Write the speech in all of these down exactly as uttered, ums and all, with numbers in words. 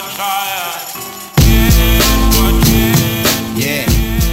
Yeah.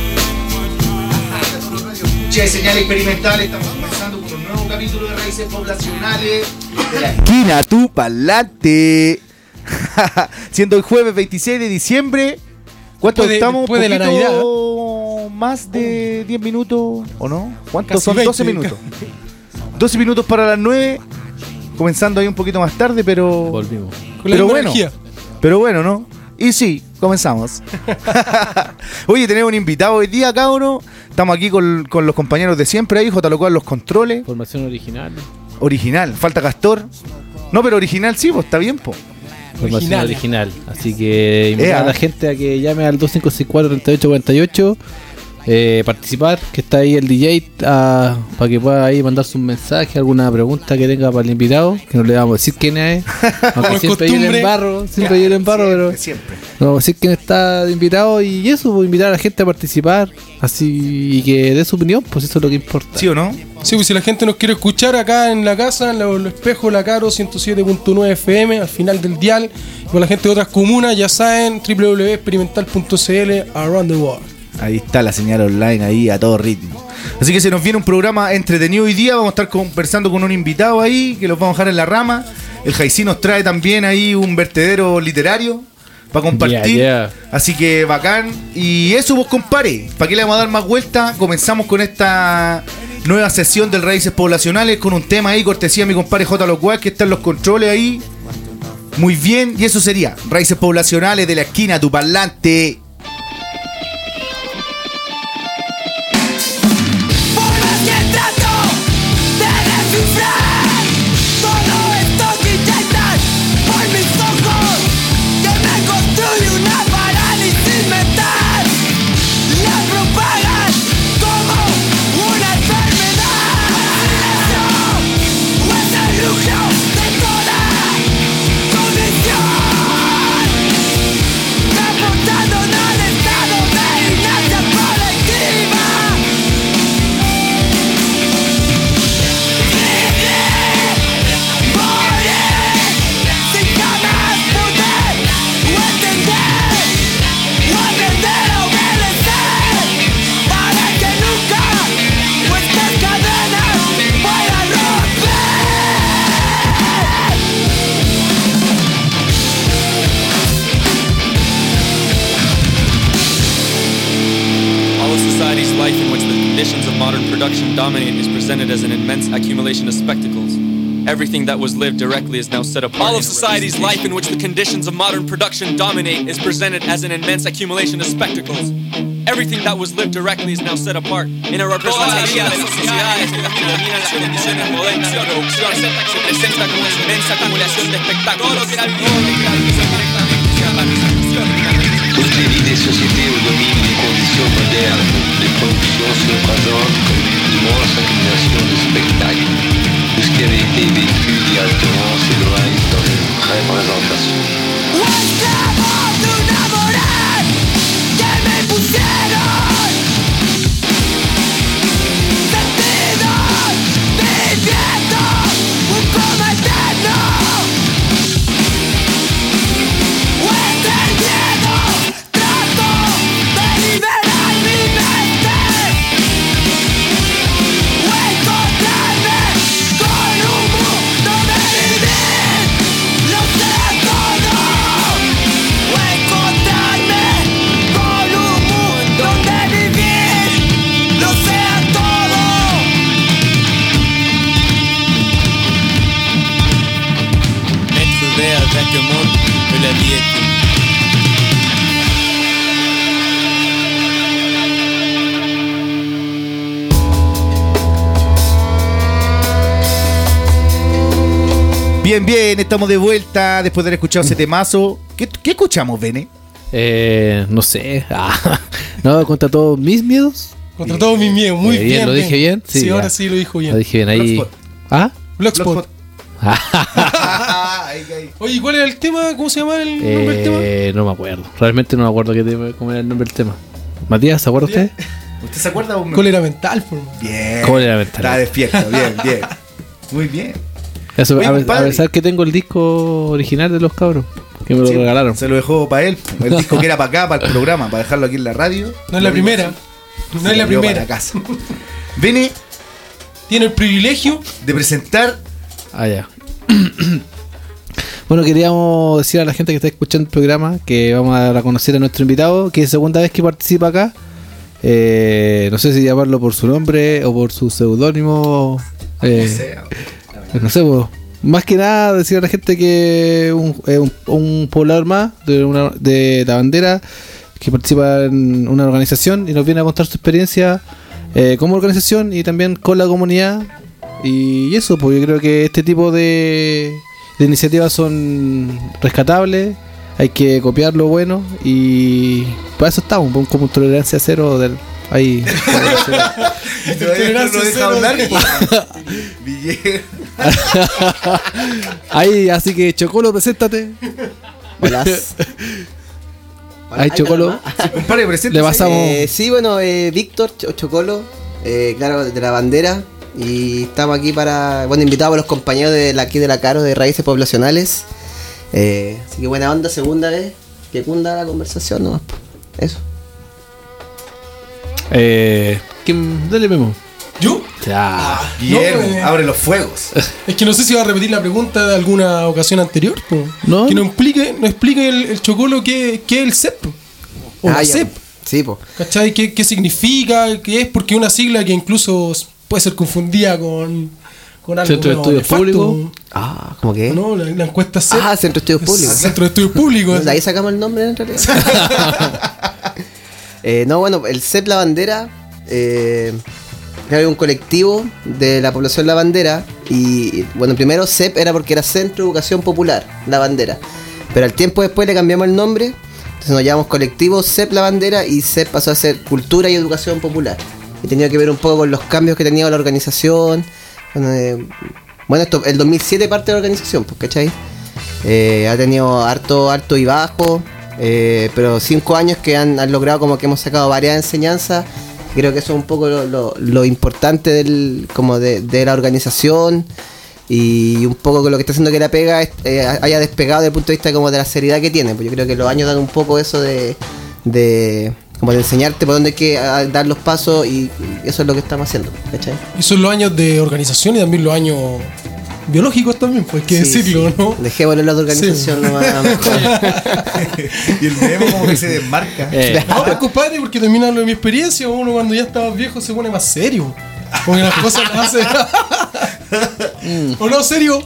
Che, señal experimental, estamos comenzando con un nuevo capítulo de Raíces Poblacionales de la esquina tu pa'lante. Siendo el jueves veintiséis de diciembre. ¿Cuánto Después de- estamos? después de la Navidad. Más de diez minutos, ¿o no? ¿Cuántos Casi son? veinte. doce minutos. doce minutos para las nueve. Comenzando ahí un poquito más tarde, pero... Volvimos. Con la Pero misma bueno, energía. pero bueno, ¿no? Y sí, comenzamos. Oye, tenemos un invitado hoy día, cabrón. Estamos aquí con, con los compañeros de siempre ahí, J. Locual, los controles. Formación original. Original, falta Castor. No, pero original sí, pues está bien, pues. Formación Original. original. Así que invitar Ea. a la gente a que llame al dos cinco seis cuatro, tres ocho cuatro ocho. Eh, participar, que está ahí el D J, ah, para que pueda ahí mandar su mensaje, alguna pregunta que tenga para el invitado, que no le vamos a decir quién es, Como aunque es siempre viene costumbre. en barro, siempre viene en barro, pero Siempre. no vamos a decir quién está de invitado y eso, pues, invitar a la gente a participar, así, y que dé su opinión, pues eso es lo que importa. ¿Sí o no? Sí, pues si la gente nos quiere escuchar acá en la casa, en los espejos, la Caro ciento siete punto nueve F M, al final del dial, y con la gente de otras comunas, ya saben, doble u doble u doble u punto experimental punto c l, around the world. Ahí está la señal online ahí a todo ritmo. Así que se nos viene un programa entretenido hoy día. Vamos a estar conversando con un invitado ahí que los vamos a dejar en la rama. El Jaicí nos trae también ahí un vertedero literario para compartir. Yeah, yeah. Así que bacán. Y eso vos, compadre. ¿Para qué le vamos a dar más vuelta? Comenzamos con esta nueva sesión del Raíces Poblacionales con un tema ahí, cortesía de mi compadre J. Locual, que está en los controles ahí. Muy bien. Y eso sería Raíces Poblacionales de la esquina tu parlante. Dominate is presented as an immense accumulation of spectacles. Everything that was lived directly is now set apart. All of society's life in which the conditions of modern production dominate is presented as an immense accumulation of spectacles. Everything that was lived directly is now set apart in a representation of sociedades que dominan las condiciones modernas de producción. Se presenta como una inmensa acumulación de espectáculos. Toutes les vies des sociétés où dominent les conditions modernes de production se présentent comme une immense accumulation de spectacles. Tout ce qui avait été vécu directement s'éloigne dans une représentation. Bien, bien, estamos de vuelta después de haber escuchado ese temazo. ¿Qué, qué escuchamos, Bene? Eh, no sé. Ah, no, contra todos mis miedos. Contra todos mis miedos, muy Eh, bien. bien, ¿lo dije bien? Sí, Sí, ya. ahora sí lo dijo bien. Lo dije bien ahí. Blogspot. ¿Ah? Blogspot. Ah, ahí, ahí. Oye, ¿cuál era el tema? ¿Cómo se llama el nombre del tema? Eh, no me acuerdo. Realmente no me acuerdo qué tema, cómo era el nombre del tema. Matías, ¿se acuerda usted? ¿Usted se acuerda? O me- Cólera mental, por favor. Bien. Cólera mental. Está despierto, bien, bien. Muy bien. Eso, Oye, a, ver- compadre. a pensar que tengo el disco original de los cabros. Que me lo Sí, regalaron. Se lo dejó para él. Él dijo que era para acá, para el programa, para dejarlo aquí en la radio. No es la primera. No Se es la lo llevó primera. para casa. Viene Tiene el privilegio. de presentar. Ah, ya. Bueno, queríamos decir a la gente que está escuchando el programa que vamos a reconocer a nuestro invitado, que es segunda vez que participa acá. Eh, no sé si llamarlo por su nombre o por su seudónimo. Eh, no sé, pues, más que nada decir a la gente que un, eh, un, un poblador más de, una, de la bandera que participa en una organización y nos viene a contar su experiencia eh, como organización y también con la comunidad. Y eso, pues yo creo que este tipo de, de iniciativas son rescatables, hay que copiar lo bueno y para eso estamos, pues, como tolerancia cero del ahí. No lo deja hablar. Villegas. Ahí, así que Chocolo, preséntate. Hola. Ahí Chocolo, Compadre, preséntese. le pasamos. Eh, sí, bueno, eh, Víctor Ch- Chocolo, eh, claro, de la bandera. Y estamos aquí para, bueno, invitados a los compañeros de la, aquí de la Caro de Raíces Poblacionales. Eh, así que buena onda, segunda vez que cunda la conversación nomás. po. Eso. Eh, ¿quién? Dale Memo. ¿Yo? Ya. Guillermo, No, eh. abre los fuegos. Es que no sé si va a repetir la pregunta de alguna ocasión anterior. po. No. Que nos explique, nos explique el, el Chocolo qué, qué es el C E P. O la Ah, ya, C E P. po. Sí, pues. ¿Cachai? ¿Qué, ¿Qué significa? ¿Qué es? Porque es una sigla que incluso puede ser confundida con, con algo Centro de bueno, Estudios nefasto. Públicos. Ah, ¿cómo que? No, la, la encuesta C E P. Ah, Centro de Estudios Es Públicos. Centro de Estudios Públicos. De ahí sacamos el nombre en realidad. eh, no, bueno, el C E P La Bandera eh, es un colectivo de la población La Bandera. Y bueno, primero C E P era porque era Centro de Educación Popular, La Bandera. Pero al tiempo después le cambiamos el nombre. Entonces nos llamamos colectivo C E P La Bandera y C E P pasó a ser Cultura y Educación Popular. Y tenía que ver un poco con los cambios que tenía la organización. Bueno, eh, bueno esto, el dos mil siete parte de la organización, pues, ¿cachai? Eh, ha tenido harto, harto y bajo, eh, pero cinco años que han, han logrado como que hemos sacado varias enseñanzas. Creo que eso es un poco lo, lo, lo importante del, como de, de la organización y un poco con lo que está haciendo que la pega eh, haya despegado desde el punto de vista como de la seriedad que tiene. Pues yo creo que los años dan un poco eso de, de como de enseñarte por dónde hay que a, dar los pasos y, y eso es lo que estamos haciendo, ¿cachai? Y son los años de organización y también los años biológicos también, pues hay que Sí, decirlo, sí. ¿no? Dejémoslo en la organización Sí. nomás. mejor. Y el Memo como que se desmarca. Eh, No, pues, compadre, porque también hablo de mi experiencia. Uno cuando ya está más viejo se pone más serio. Porque las cosas las hace. ¿O no, serio?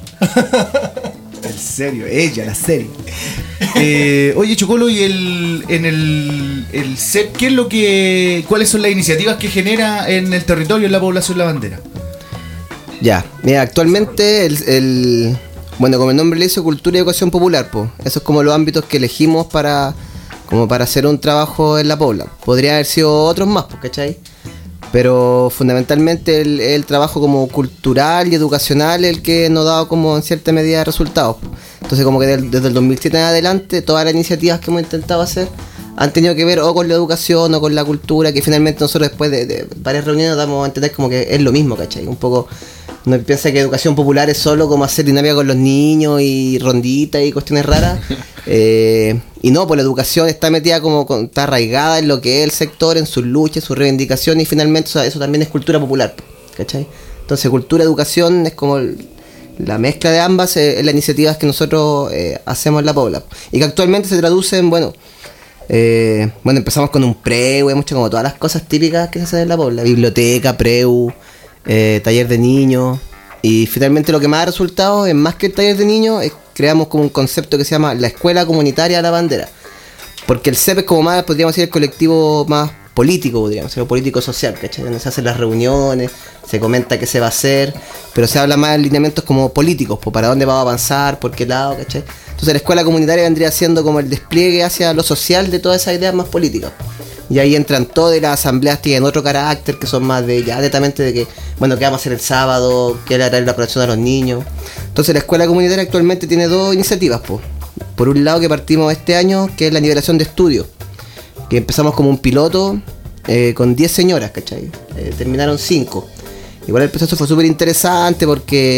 En serio, ella, la serie. Eh, oye, Chocolo, y el en el, el C E P, ¿qué es lo que, cuáles son las iniciativas que genera en el territorio, en la población La Bandera? Ya, mira, actualmente el, el- bueno, como el nombre le hizo, Cultura y Educación Popular, pues. Eso es como los ámbitos que elegimos para como para hacer un trabajo en la pobla. Podría haber sido otros más, pues, ¿cachai? Pero fundamentalmente el, el trabajo como cultural y educacional el que nos ha dado como en cierta medida resultados. po. Entonces como que del- desde el dos mil siete en adelante todas las iniciativas que hemos intentado hacer han tenido que ver o con la educación o con la cultura, que finalmente nosotros después de, de varias reuniones damos a entender como que es lo mismo, ¿cachai? Un poco, no piensa que educación popular es solo como hacer dinámica con los niños y ronditas y cuestiones raras. eh, y no, pues la educación está metida como, con- está arraigada en lo que es el sector, en sus luchas, sus reivindicaciones y finalmente o sea, eso también es cultura popular, ¿cachai? Entonces cultura, educación es como el- la mezcla de ambas, eh, en las iniciativas que nosotros eh, hacemos en la pobla. Y que actualmente se traduce en, bueno, eh, bueno, empezamos con un preu, hemos hecho como todas las cosas típicas que se hacen en la pobla, biblioteca, preu, eh, taller de niños, y finalmente lo que más ha resultado es más que el taller de niños, es, creamos como un concepto que se llama la Escuela Comunitaria La Bandera, porque el C E P es como más, podríamos decir, el colectivo más político, podríamos decir, o político-social, ¿cachai? Donde se hacen las reuniones, se comenta qué se va a hacer, pero se habla más de lineamientos como políticos, pues para dónde va a avanzar, por qué lado, ¿cachai? Entonces la escuela comunitaria vendría siendo como el despliegue hacia lo social de todas esas ideas más políticas. Y ahí entran todas las asambleas, tienen otro carácter, que son más de ya netamente de que, bueno, qué vamos a hacer el sábado, qué era la protección a los niños. Entonces la escuela comunitaria actualmente tiene dos iniciativas, pues. Por un lado que partimos este año, que es la nivelación de estudios, que empezamos como un piloto eh, con diez señoras, ¿cachai? Eh, terminaron cinco. Igual el proceso fue súper interesante porque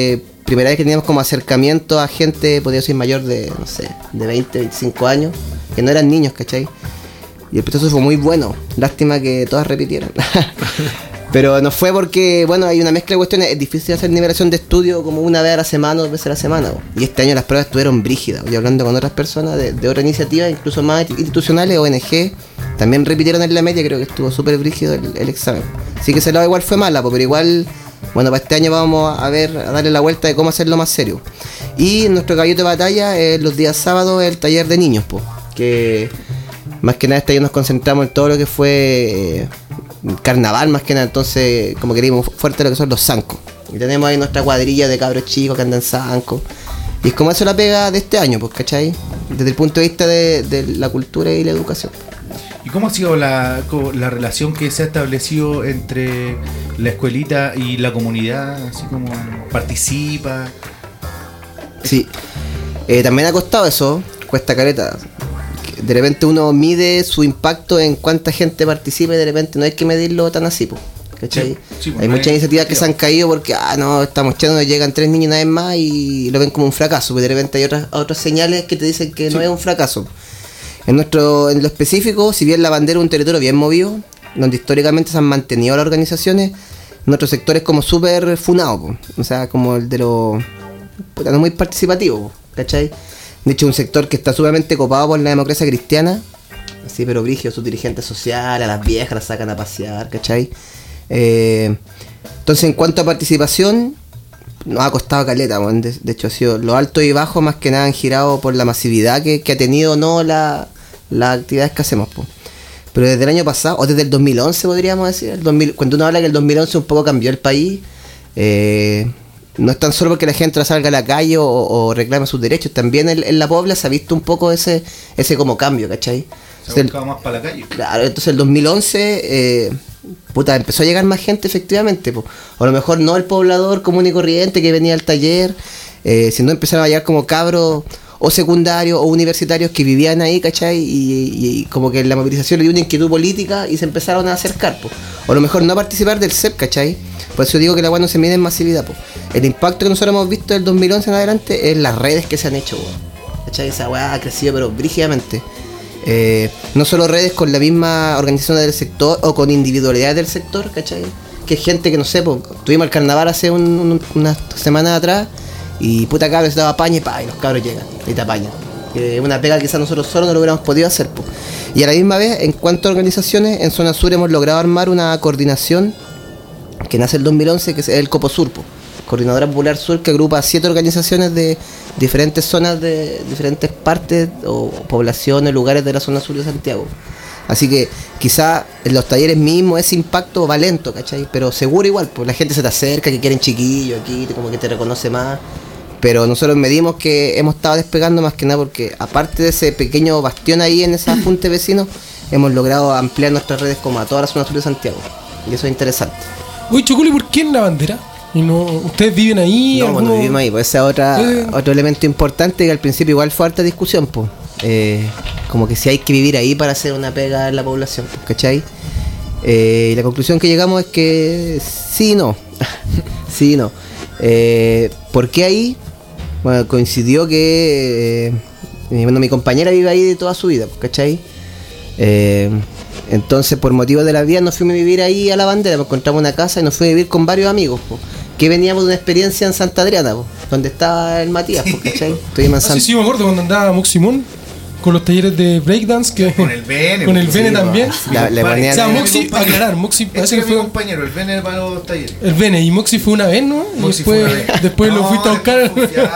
primera vez que teníamos como acercamiento a gente, podría ser mayor de, no sé, de veinte, veinticinco años, que no eran niños, ¿cachai? Y el proceso fue muy bueno. Lástima que todas repitieran. Pero no fue porque, bueno, hay una mezcla de cuestiones. Es difícil hacer nivelación de estudio como una vez a la semana, dos veces a la semana. Po. Y este año las pruebas estuvieron brígidas. Y hablando con otras personas de, de otras iniciativas, incluso más institucionales, O N G, también repitieron en la media. Creo que estuvo súper brígido el, el examen. Así que ese lado igual fue mala, po, pero igual, bueno, para este año vamos a ver, a darle la vuelta de cómo hacerlo más serio. Y nuestro caballito de batalla, eh, los días sábados, el taller de niños, po, que más que nada este año nos concentramos en todo lo que fue eh, carnaval, más que nada, entonces como queríamos fuerte lo que son los zancos. Y tenemos ahí nuestra cuadrilla de cabros chicos que andan zancos. Y es como eso la pega de este año, pues, ¿cachai? Desde el punto de vista de, de la cultura y la educación. ¿Y cómo ha sido la, la relación que se ha establecido entre la escuelita y la comunidad? Así como participa. Sí, eh, también ha costado eso, cuesta careta. De repente uno mide su impacto en cuánta gente participa y de repente no hay que medirlo tan así, po, ¿cachai? Sí, sí, hay muchas iniciativas que se han caído porque, ah, no, estamos echando, nos llegan tres niños una vez más y lo ven como un fracaso, pero de repente hay otras, otras señales que te dicen que sí. No es un fracaso. En nuestro, en lo específico, si bien la bandera es un territorio bien movido, donde históricamente se han mantenido las organizaciones, nuestro sector es como súper funado, po, o sea, como el de los, no muy participativo, po, ¿cachai? De hecho, un sector que está sumamente copado por la democracia cristiana, así, pero brígido, sus dirigentes sociales, a las viejas las sacan a pasear, ¿cachai? Eh, entonces, en cuanto a participación, nos ha costado caleta, bueno, de, de hecho, ha sido lo alto y bajo, más que nada han girado por la masividad que, que ha tenido no la, las actividades que hacemos, po. Pero desde el año pasado, o desde el dos mil once podríamos decir, el dos mil, cuando uno habla que el dos mil once un poco cambió el país, eh... no es tan solo porque la gente salga a la calle o, o reclame sus derechos, también en, en la Pobla se ha visto un poco ese ese como cambio, ¿cachai? Se ha buscado más para la calle. Claro, entonces el dos mil once, eh, puta, empezó a llegar más gente efectivamente, po. O a lo mejor no el poblador común y corriente que venía al taller, eh, sino empezaron a llegar como cabros o secundarios o universitarios que vivían ahí, ¿cachai? Y, y, y como que la movilización le dio una inquietud política y se empezaron a acercar, po. O a lo mejor no a participar del C E P, ¿cachai? Por eso digo que la weá no se mide en masividad, po. El impacto que nosotros hemos visto del dos mil once en adelante es las redes que se han hecho, weón. ¿Cachai? Esa weá ha crecido pero brígidamente. Eh, no solo redes con la misma organización del sector o con individualidades del sector, ¿cachai? Que gente que no sé, po, tuvimos el carnaval hace un, un, unas semanas atrás y puta cabra se daba paña y pa, y los cabros llegan y te apañan. Eh, una pega que quizás nosotros solos no lo hubiéramos podido hacer, po. Y a la misma vez, en cuanto a organizaciones, en Zona Sur hemos logrado armar una coordinación que nace el dos mil once, que es el Coposur, po. Coordinadora Popular Sur, que agrupa siete organizaciones de diferentes zonas, de diferentes partes o poblaciones, lugares de la zona sur de Santiago. Así que quizá en los talleres mismos ese impacto va lento, ¿cachai? Pero seguro igual, pues la gente se te acerca, que quieren chiquillo aquí, como que te reconoce más. Pero nosotros medimos que hemos estado despegando más que nada porque aparte de ese pequeño bastión ahí en esa junta de vecinos, hemos logrado ampliar nuestras redes como a toda la zona sur de Santiago. Y eso es interesante. Uy, Choculi, ¿por qué en la bandera? ¿Y no, ustedes viven ahí? No, alguno... bueno, vivimos ahí, pues ese es otra, eh. otro elemento importante que al principio igual fue harta discusión, pues. Eh, como que si hay que vivir ahí para hacer una pega en la población, pues, ¿cachai? Eh, y la conclusión que llegamos es que sí y no. sí y no. Eh, ¿Por qué ahí? Bueno, coincidió que eh, bueno, mi compañera vive ahí de toda su vida, pues, ¿cachai? Eh, entonces, por motivos de la vida, nos fuimos a vivir ahí a la bandera, pues, encontramos una casa y nos fuimos a vivir con varios amigos, pues, que veníamos de una experiencia en Santa Adriana, pues, donde estaba el Matías, pues, ¿cachai? Estuvimos en ah, sí, sí, me acuerdo cuando andaba Moximón con los talleres de breakdance, que con el Bene, con el Bene sí, también. La, la o sea, Moxi, aclarar, Moxi parece que fue mi compañero, el Bene para los talleres. El Bene, y Moxi fue una vez, ¿no? Y después, vez. después no, lo fuiste a buscar.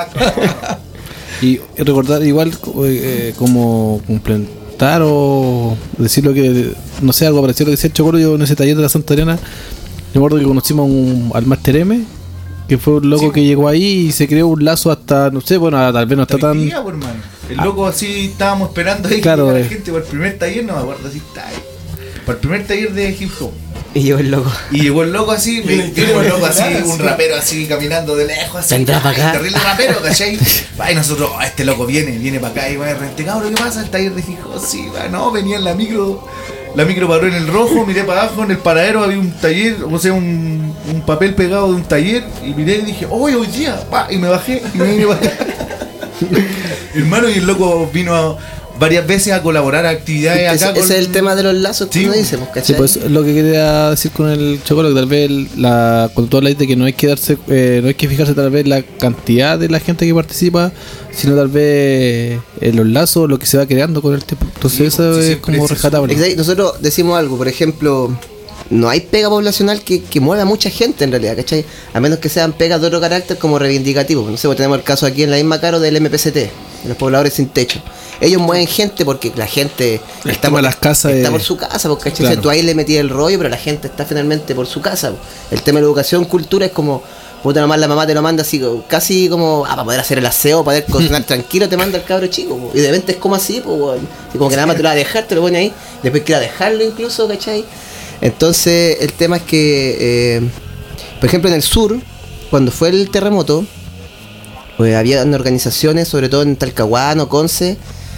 Y recordar igual eh, como complementar o decir lo que, no sé, algo parecido a lo que decía el Chocolo. Yo en ese taller de la Santa Adriana, me acuerdo que conocimos un, al Master M, que fue un loco sí, que llegó ahí y se creó un lazo hasta, no sé, bueno, tal vez no está tan... Día, por hermano. El loco ah, así estábamos esperando ahí claro, que eh. la gente por el primer taller, no me acuerdo así está ahí. Por el primer taller de hip hop. Y llegó el loco. Y llegó el loco así, me llegó el loco así, un rapero así caminando de lejos así. Vendrá para acá. Terrible rapero, ¿cachai? Va, y nosotros, oh, este loco viene, viene para acá y va de repente, cabrón, ¿qué pasa? El taller de hip hop, sí, va, no, venía en la micro La micro paró en el rojo, miré para abajo, en el paradero había un taller, o sea, un, un papel pegado de un taller, y miré y dije, hoy, hoy día, pa, y me bajé, y me vine para acá. Hermano, y el loco vino a, varias veces a colaborar a actividades Ese, acá. ese con- es el tema de los lazos que Sí, uno dice, pues, Sí, ¿cachai? pues lo que quería decir con el Chocolo, que tal vez el- la, cuando tú hablas de que no hay que darse, eh, no hay que fijarse tal vez la cantidad de la gente que participa, sino tal vez en los lazos, lo que se va creando con el tiempo. Entonces Sí, eso sí, es siempre como es eso. rescatable. Exacto. Nosotros decimos algo, por ejemplo, no hay pega poblacional que, que mueva a mucha gente en realidad, ¿cachai? A menos que sean pegas de otro carácter como reivindicativo. No sé, pues tenemos el caso aquí en la misma Caro del M P C T, de los pobladores sin techo. Ellos mueven gente porque la gente El está tema por de las casas está es- por su casa, porque ¿cachai? Claro. Tú ahí le metías el rollo, pero la gente está finalmente por su casa. Po. El tema de la educación, cultura es como, puta, nomás la mamá te lo manda así, co- casi como, ah, para poder hacer el aseo, para poder cocinar tranquilo, te manda el cabro chico. Po. Y de repente es como así, pues, como que nada más te lo va a dejar, te lo pone ahí, después quiera dejarlo incluso, ¿cachai? Entonces, el tema es que, eh, por ejemplo, en el sur, cuando fue el terremoto, pues había organizaciones, sobre todo en Talcahuano, Conce,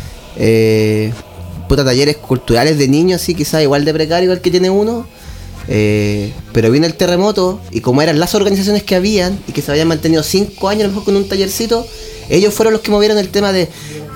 eh, puta, talleres culturales de niños, así quizás igual de precario el que tiene uno, eh, pero vino el terremoto y como eran las organizaciones que habían y que se habían mantenido cinco años a lo mejor con un tallercito, ellos fueron los que movieron el tema de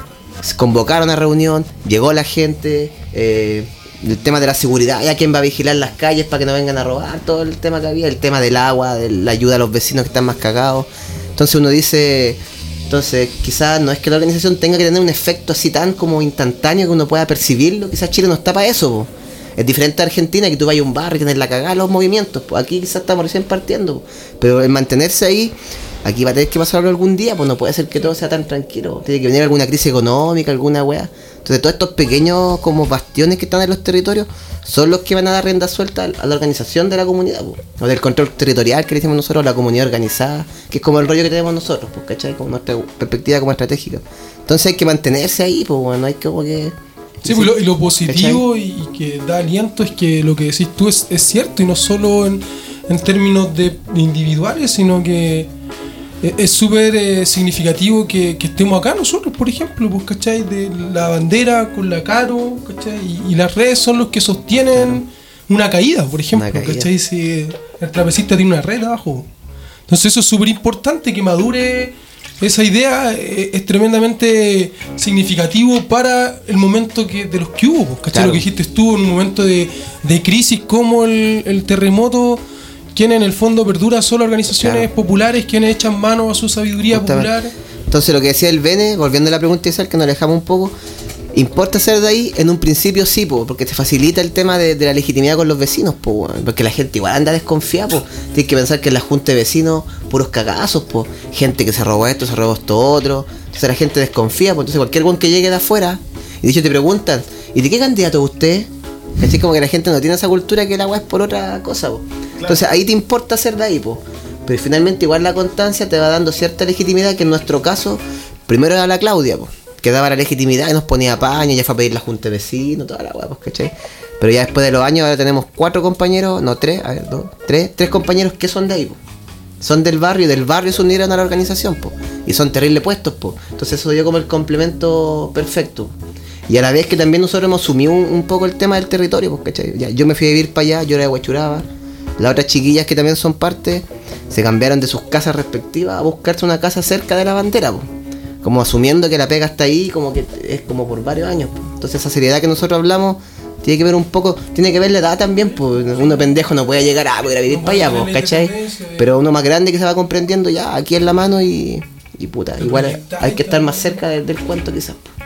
se convocaron a reunión, llegó la gente, eh, el tema de la seguridad, ya quién va a vigilar las calles para que no vengan a robar, todo el tema que había, el tema del agua, de la ayuda a los vecinos que están más cagados. Entonces uno dice, entonces quizás no es que la organización tenga que tener un efecto así tan como instantáneo que uno pueda percibirlo, quizás Chile no está para eso, po. Es diferente a Argentina, que tú vayas a un barrio y tienes la cagada los movimientos, pues aquí quizás estamos recién partiendo, po. Pero el mantenerse ahí, aquí va a tener que pasarlo algún día, pues no puede ser que todo sea tan tranquilo, tiene que venir alguna crisis económica, alguna weá. Entonces todos estos pequeños como bastiones que están en los territorios son los que van a dar rienda suelta a la organización de la comunidad, po. O del control territorial que le decimos nosotros, la comunidad organizada, que es como el rollo que tenemos nosotros, pues, ¿cachai? Como nuestra perspectiva como estratégica. Entonces hay que mantenerse ahí, pues bueno, hay que como que... Sí, pues, lo- y lo positivo y, y que da aliento es que lo que decís tú es, es cierto, y no solo en, en términos de individuales, sino que es- es súper eh, significativo que, que estemos acá nosotros, por ejemplo, pues, ¿cachai? De la bandera con la Caro, ¿cachai? Y, y las redes son los que sostienen una caída, por ejemplo, Una caída. ¿cachai? Si el trapecista tiene una red abajo. Entonces eso es súper importante que madure. Esa idea eh, es tremendamente significativo para el momento que de los que hubo, pues, ¿cachai? Claro. Lo que dijiste tú en un momento de, de crisis como el, el terremoto, quienes en el fondo perdura solo organizaciones Claro. populares, quienes echan mano a su sabiduría Justamente. popular. Entonces lo que decía el Bene, volviendo a la pregunta inicial que nos alejamos un poco, importa ser de ahí, en un principio sí, po, porque te facilita el tema de, de la legitimidad con los vecinos, po, weón, porque la gente igual anda desconfiada, po. Tienes que pensar que en la junta de vecinos, puros cagazos, po, gente que se robó esto, se robó esto otro, entonces la gente desconfía, po, entonces cualquier buen que llegue de afuera, y de hecho te preguntan, ¿y de qué candidato es usted? Así como que la gente no tiene esa cultura que el agua es por otra cosa, po. Entonces ahí te importa ser de ahí, po. Pero finalmente igual la constancia te va dando cierta legitimidad, que en nuestro caso, primero era la Claudia, po, que daba la legitimidad y nos ponía paño, ya fue a pedir la junta de vecinos, toda la weá, pues, ¿cachai? Pero ya después de los años ahora tenemos cuatro compañeros, no tres, a ver, dos, tres, tres compañeros que son de ahí, po. Son del barrio y del barrio se unieron a la organización, po. Y son terribles puestos, po. Entonces eso dio como el complemento perfecto. Y a la vez que también nosotros hemos asumido un, un poco el tema del territorio, pues, ¿cachai? Ya, yo me fui a vivir para allá, yo era de Huachuraba. Las otras chiquillas que también son parte se cambiaron de sus casas respectivas a buscarse una casa cerca de la bandera, po. Como asumiendo que la pega está ahí, como que es como por varios años, po. Entonces esa seriedad que nosotros hablamos tiene que ver un poco, tiene que ver la edad también, pues uno pendejo no puede llegar a poder vivir No para allá, puede pues, tener la ¿cachai? independencia de- Pero uno más grande que se va comprendiendo ya aquí en la mano y, y puta, igual hay, hay que estar más cerca de- del cuento quizás, po.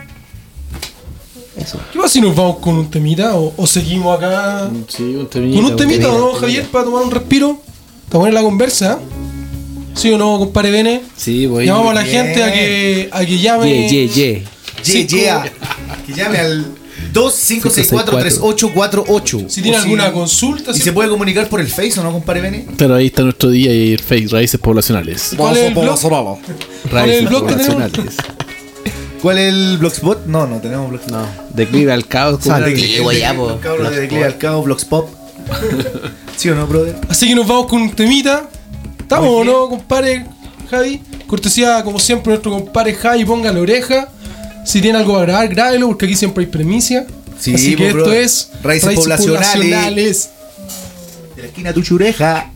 Eso. ¿Qué pasa si nos vamos con un temita o, o seguimos acá Sí, un temita, con un temita, temita, ¿o no, temita. Javier? Para tomar un respiro, para poner la conversa. ¿Sí o no, compadre Bene? Sí, voy. Llamamos a la bien. gente a que, a que llame. Ye, ye, ye. Yeah, yeah. Que llame al dos cinco seis cuatro tres ocho cuatro ocho. Si tiene O alguna consulta. Y si- se puede comunicar por el Face, ¿o no, compadre Bene? Claro, ahí está nuestro día y el Face, Raíces Poblacionales. ¿Cuál es el blog? ¿Cuál es el Raíces blog que tenemos? Poblacionales. ¿Cuál es el Blogspot? No, no tenemos Blogspot. No, declive al caos. Ah, como- de- Declive, de- ya, po. el cabro de Declive al Cabo, Blogspot. ¿Sí o no, brother? Así que nos vamos con un temita. ¿Estamos Muy o bien. no, compadre Javi? Cortesía, como siempre, nuestro compadre Javi, ponga la oreja. Si tiene algo para grabar, grábelo, porque aquí siempre hay premicia. Sí, Así que bro. esto es Raíces poblacionales. De la esquina tu chureja.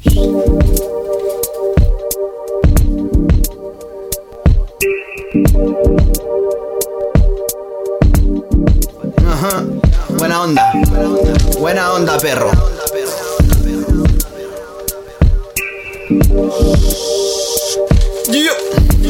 Ajá. Buena onda. Buena onda, perro. Yo.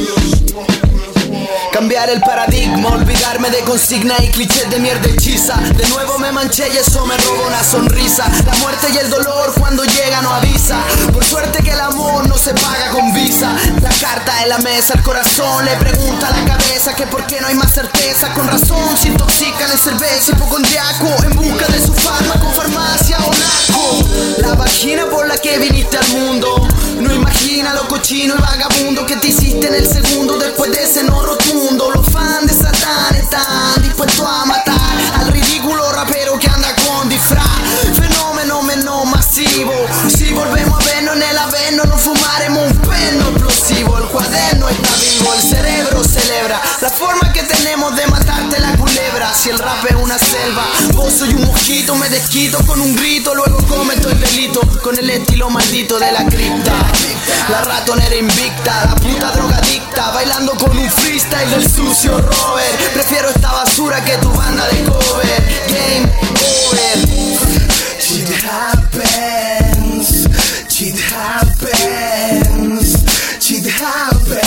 Cambiar el paradigma, olvidarme de consigna y clichés de mierda hechiza. De nuevo me manché y eso me roba una sonrisa. La muerte y el dolor cuando llega no avisa. Por suerte que el amor no se paga con visa. La carta en la mesa, el corazón le pregunta a la cabeza que por qué no hay más certeza. Con razón se intoxican en cerveza, hipocondriaco, en busca de su fármaco, farmacia o narco. La vagina por la que viniste al mundo no imagina lo cochino y vagabundo que te hiciste en el segundo después de ese no rotundo. Los fans de Satán están dispuestos a matar al ridículo rapero que anda con disfraz. Fenómeno menos masivo. Si volvemos a vernos en el averno, nos fumaremos un perno explosivo. El cuaderno está vivo, el cerebro celebra la forma que tenemos de matarte la culebra. Si el rap es una selva, vos soy un mosquito, me desquito con un grito, luego cometo el delito con el estilo maldito de la cripta. La ratonera invicta, la puta drogadicta, bailando con un freestyle del sucio Robert. Prefiero esta basura que tu banda de cover. Game over. Shit happens, shit happens, shit happens.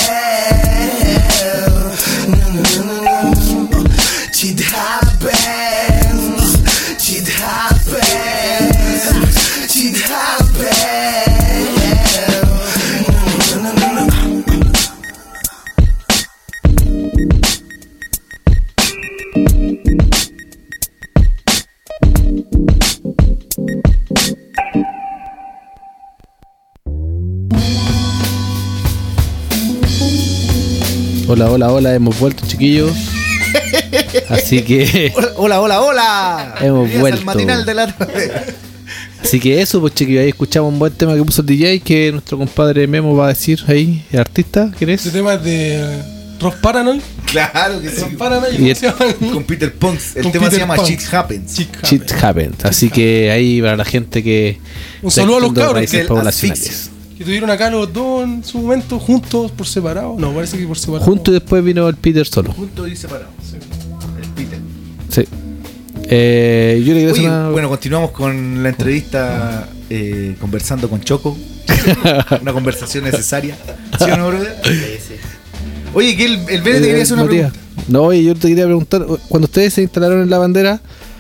No, no, no, no, no. Shit happens, shit happens, shit happens. No, no, no, no, no. Hola, hola, hola, hemos vuelto, chiquillos. Así que Hola, hola, hola. Hemos Bienvenidos vuelto. al matinal de la tarde. Así que eso, pues chiquillos, ahí escuchamos un buen tema que puso el D J, que nuestro compadre Memo va a decir ahí, el artista, ¿quién es? Este tema es de Ross Paranoid. Claro que sí. Ross Paranoid, Y ¿cómo el- se llama? Con Peter Punks. El Con tema se Peter llama Punks. Shit Happens. Chick Shit Happens. Happens. Así que ahí para la gente que Un saludo a los está cabros raíces del poblacionales. Asfixia. Que tuvieron acá los dos en su momento, juntos, por separado. No, parece que por separado. Junto y después vino el Peter solo. Juntos y separados. El Peter. Sí. Eh, yo le quiero hacer Oye, una... bueno, continuamos con la entrevista eh, conversando con Choco. Una conversación necesaria. ¿Sí o no, brother? Oye, que el, el Bene te quería hacer una Eh, Matías. pregunta. No, oye, yo te quería preguntar, cuando ustedes se instalaron en la bandera,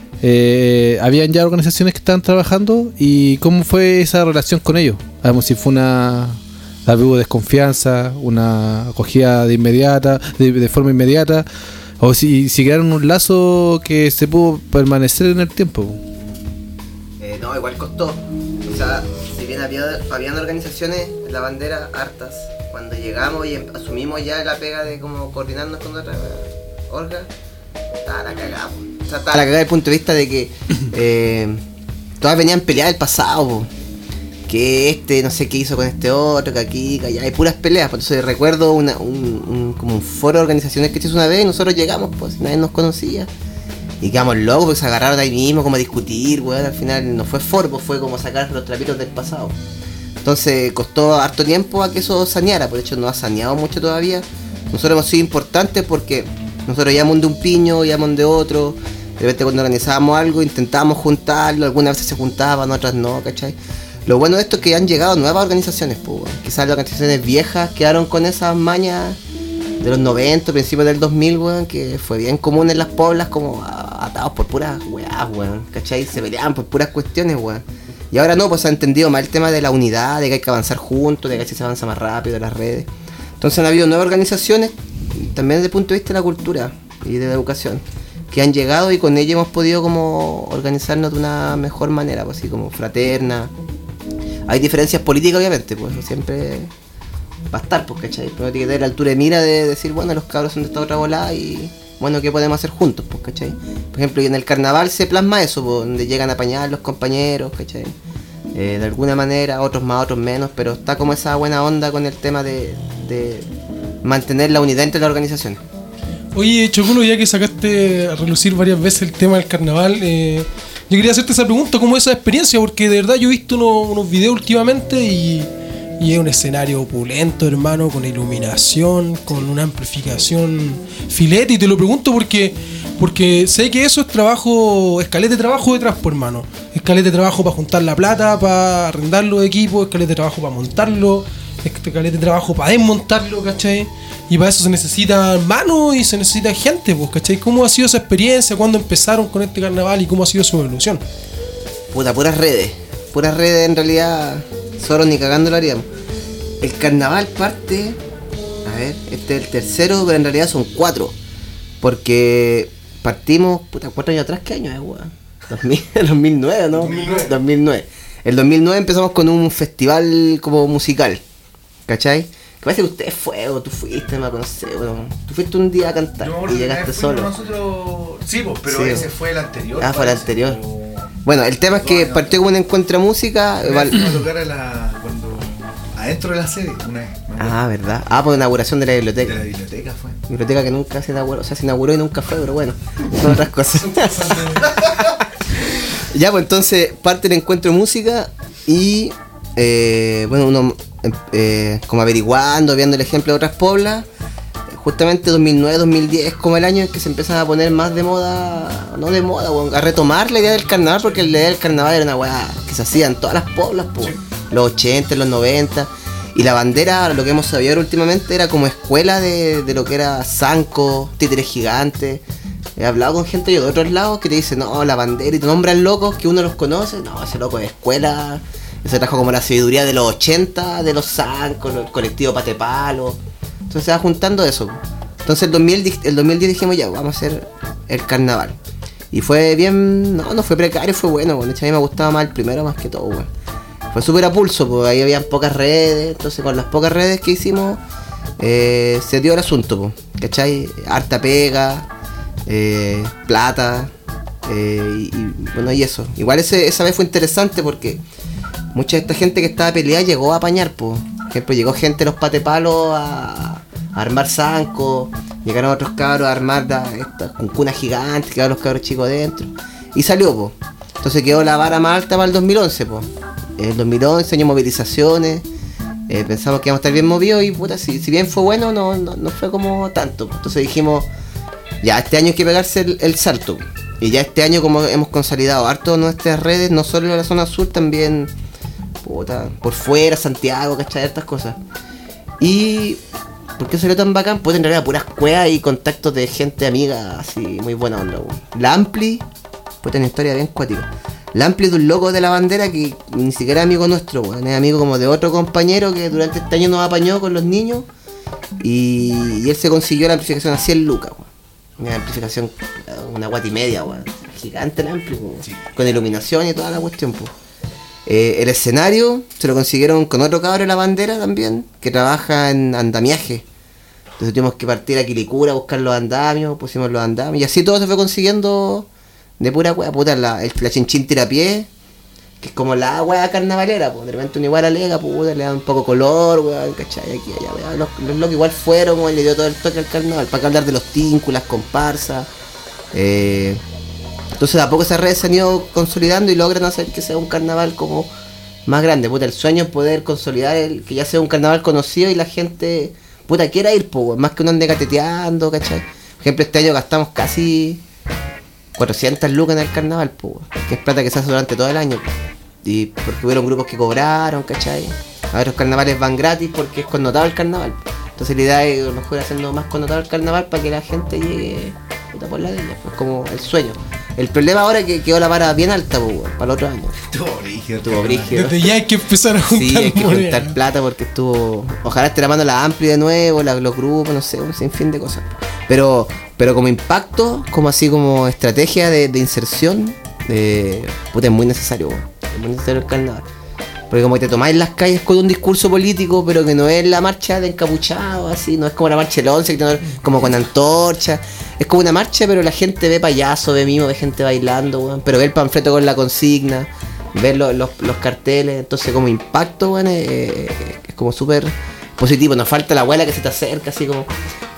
eh, ¿habían ya organizaciones que estaban trabajando? ¿Y cómo fue esa relación con ellos? Sabemos si fue una... hubo desconfianza, una acogida de inmediata, de, de forma inmediata, o si, si crearon un lazo que se pudo permanecer en el tiempo. Eh, no, igual costó. O sea, si bien había, habían organizaciones, la bandera hartas. Cuando llegamos y em- asumimos ya la pega de como coordinarnos con otra orga, estaba la cagada, po. O sea, estaba la cagada desde el punto de vista de que eh, todas venían peleadas del pasado, po. Que este no sé qué hizo con este otro, que aquí, que allá, hay puras peleas. Por eso recuerdo una, un, un- como un foro de organizaciones que se hizo una vez y nosotros llegamos, pues nadie nos conocía. Y quedamos locos porque se agarraron ahí mismo como a discutir, weón. Al final no fue foro, pues fue como sacar los trapitos del pasado. Entonces costó harto tiempo a que eso saneara, por hecho no ha saneado mucho todavía. Nosotros hemos sido importantes porque nosotros llamamos de un piño, llamamos de otro. De repente cuando organizábamos algo intentábamos juntarlo, algunas veces se juntaban, otras no, ¿cachai? Lo bueno de esto es que han llegado nuevas organizaciones, pues, weón. Quizás las organizaciones viejas quedaron con esas mañas de los noventa, principios del dos mil, weón, que fue bien común en las poblas, como ah, atados por puras weás, weón, ¿cachai? Se peleaban por puras cuestiones, weón. Y ahora no, pues se ha entendido más el tema de la unidad, de que hay que avanzar juntos, de que así se avanza más rápido en las redes. Entonces han habido nuevas organizaciones, también desde el punto de vista de la cultura y de la educación, que han llegado y con ello hemos podido como organizarnos de una mejor manera, pues así como fraterna. Hay diferencias políticas obviamente, pues eso siempre va a estar, pues, ¿cachai? Pero tiene que tener la altura de mira de decir, bueno, los cabros son de esta otra volada y bueno, ¿qué podemos hacer juntos, pues, ¿cachai? Por ejemplo, y en el carnaval se plasma eso, pues, donde llegan a apañar los compañeros, ¿cachai? Eh, de alguna manera, otros más, otros menos, pero está como esa buena onda con el tema de, de mantener la unidad entre las organizaciones. Oye, Chocolo, ya que sacaste a relucir varias veces el tema del carnaval, eh, yo quería hacerte esa pregunta, ¿cómo es esa experiencia? Porque de verdad yo he visto unos, unos videos últimamente y, y es un escenario opulento, hermano, con iluminación, con una amplificación filete, y te lo pregunto porque porque sé que eso es trabajo, escalete de trabajo detrás, por hermano. Escalete de trabajo para juntar la plata, para arrendar los equipos, escalete de trabajo para montarlo, escalete de trabajo para desmontarlo, ¿cachai? Y para eso se necesita manos y se necesita gente, pues, ¿cachai? ¿Cómo ha sido esa experiencia? ¿Cuándo empezaron con este carnaval y cómo ha sido su evolución? Puta, puras redes. Puras redes en realidad. Solo ni cagando lo haríamos. El carnaval parte. A ver, este es el tercero, pero en realidad son cuatro. Porque partimos, puta, cuatro años atrás, ¿qué año es, weón? dos mil nueve, ¿no? dos mil nueve. dos mil nueve. El dos mil nueve empezamos con un festival como musical. ¿Cachai? Que parece que usted fue, o tú fuiste, no me conocí, weón. Tú fuiste un día a cantar No, y llegaste solo. Nosotros... Sí, pues, pero Sí. ese fue el anterior. Ah, fue el parece, anterior. o- Bueno, el tema es que Bueno. partió como un encuentro de música. Una val- vez fuimos a tocar a la, cuando, adentro de la sede, una vez. me acuerdo. Ah, ¿verdad? Ah, por inauguración de la De biblioteca. la biblioteca fue. Biblioteca que nunca se inauguró, o sea, se inauguró y nunca fue, pero bueno, son otras cosas. Ya, pues entonces parte el encuentro de música y, eh, bueno, uno eh, como averiguando, viendo el ejemplo de otras poblas. Justamente dos mil nueve, dos mil diez es como el año en que se empiezan a poner más de moda, no de moda, weón, a retomar la idea del carnaval, porque la idea del carnaval era una weá que se hacía en todas las poblas, po, los ochenta, los noventa. Y la bandera, lo que hemos sabido ahora últimamente, era como escuela de, de lo que era Zanco, títeres gigantes. He hablado con gente de otros lados que te dicen, no, la bandera, y te nombran locos que uno los conoce. No, ese loco es escuela. Ese trajo como la sabiduría de los ochenta, de los Zancos, el colectivo Patepalo. Entonces se va juntando eso. Entonces el, dos mil, di- el dos mil diez dijimos, ya, vamos a hacer el carnaval. Y fue bien, no, no fue precario, fue bueno. Bueno, de hecho, a mí me gustaba más el primero más que todo, bueno. Fue súper a pulso, porque ahí habían pocas redes, entonces con las pocas redes que hicimos eh, se dio el asunto, po, ¿cachai? Harta pega, eh, plata, eh, y, y bueno, y eso. Igual ese, esa vez fue interesante porque mucha de esta gente que estaba peleada llegó a apañar, po. Por ejemplo, llegó gente de los patepalos a, a armar zancos, llegaron otros cabros a armar la, estas con cunas gigantes, quedaron los cabros chicos adentro, y salió, po. Entonces quedó la vara más alta para el dos mil once, po. En el dos mil once, año de movilizaciones, eh, pensamos que íbamos a estar bien movidos y puta, si, si bien fue bueno, no, no, no fue como tanto. Entonces dijimos, ya este año hay que pegarse el, el salto. Y ya este año como hemos consolidado harto nuestras redes, no solo en la zona sur, también puta, por fuera, Santiago, ¿cachai? Estas cosas. Y ¿por qué salió tan bacán? Pues en realidad puras cuevas y contactos de gente amiga, así, muy buena onda, weón. La Ampli, pues tiene una historia bien cuática. La Ampli de un loco de la bandera que ni siquiera es amigo nuestro, weón. Es amigo como de otro compañero que durante este año nos apañó con los niños. Y, y él se consiguió la amplificación a cien lucas, weón. Una amplificación, una guata y media, weón. Gigante la Ampli, weón. Con iluminación y toda la cuestión, pues. Eh, el escenario se lo consiguieron con otro cabro de la bandera también, que trabaja en andamiaje. Entonces tuvimos que partir a Quilicura a buscar los andamios, pusimos los andamios, y así todo se fue consiguiendo de pura hueá, puta, la, el, la chinchín tirapié, que es como la hueá carnavalera, pues de repente uno igual alega, puta, le da un poco color, weón, ¿cachai? Aquí, allá, weón. Los, los locos igual fueron, weón, le dio todo el toque al carnaval, para que hablar de los tínculos, las comparsas, eh... Entonces de a poco esas redes se han ido consolidando y logran hacer que sea un carnaval como más grande. Puta, el sueño es poder consolidar el que ya sea un carnaval conocido y la gente, puta, quiera ir, pues, más que uno ande cateteando, ¿cachai? Por ejemplo, este año gastamos casi cuatrocientas lucas en el carnaval, pues, que es plata que se hace durante todo el año, po. Y porque hubieron grupos que cobraron, ¿cachai? A ver, los carnavales van gratis porque es connotado el carnaval, po. Entonces la idea es a lo mejor haciendo más connotado el carnaval para que la gente llegue, puta, por la de ella, pues como el sueño. El problema ahora es que quedó la vara bien alta, pues, para el otro año. Estuvo brígido. Estuvo brígido. Desde ya hay que empezar a juntar Sí, hay que moneda. juntar plata porque estuvo. Ojalá esté la mano la Ampli de nuevo, la, los grupos, no sé, un sinfín de cosas. Pero, pero como impacto, como así como estrategia de, de inserción, eh, puta, es muy necesario, weón. Es muy necesario el carnaval. Porque como que te tomáis las calles con un discurso político, pero que no es la marcha de encapuchados, así, no es como la marcha del once, que te- como con antorcha. Es como una marcha, pero la gente ve payaso, ve mimo, ve gente bailando, weón. Pero ve el panfleto con la consigna, ve lo- los, los carteles. Entonces como impacto, weón, es, es como súper positivo. Nos falta la abuela que se te acerca, así como, ¡ay,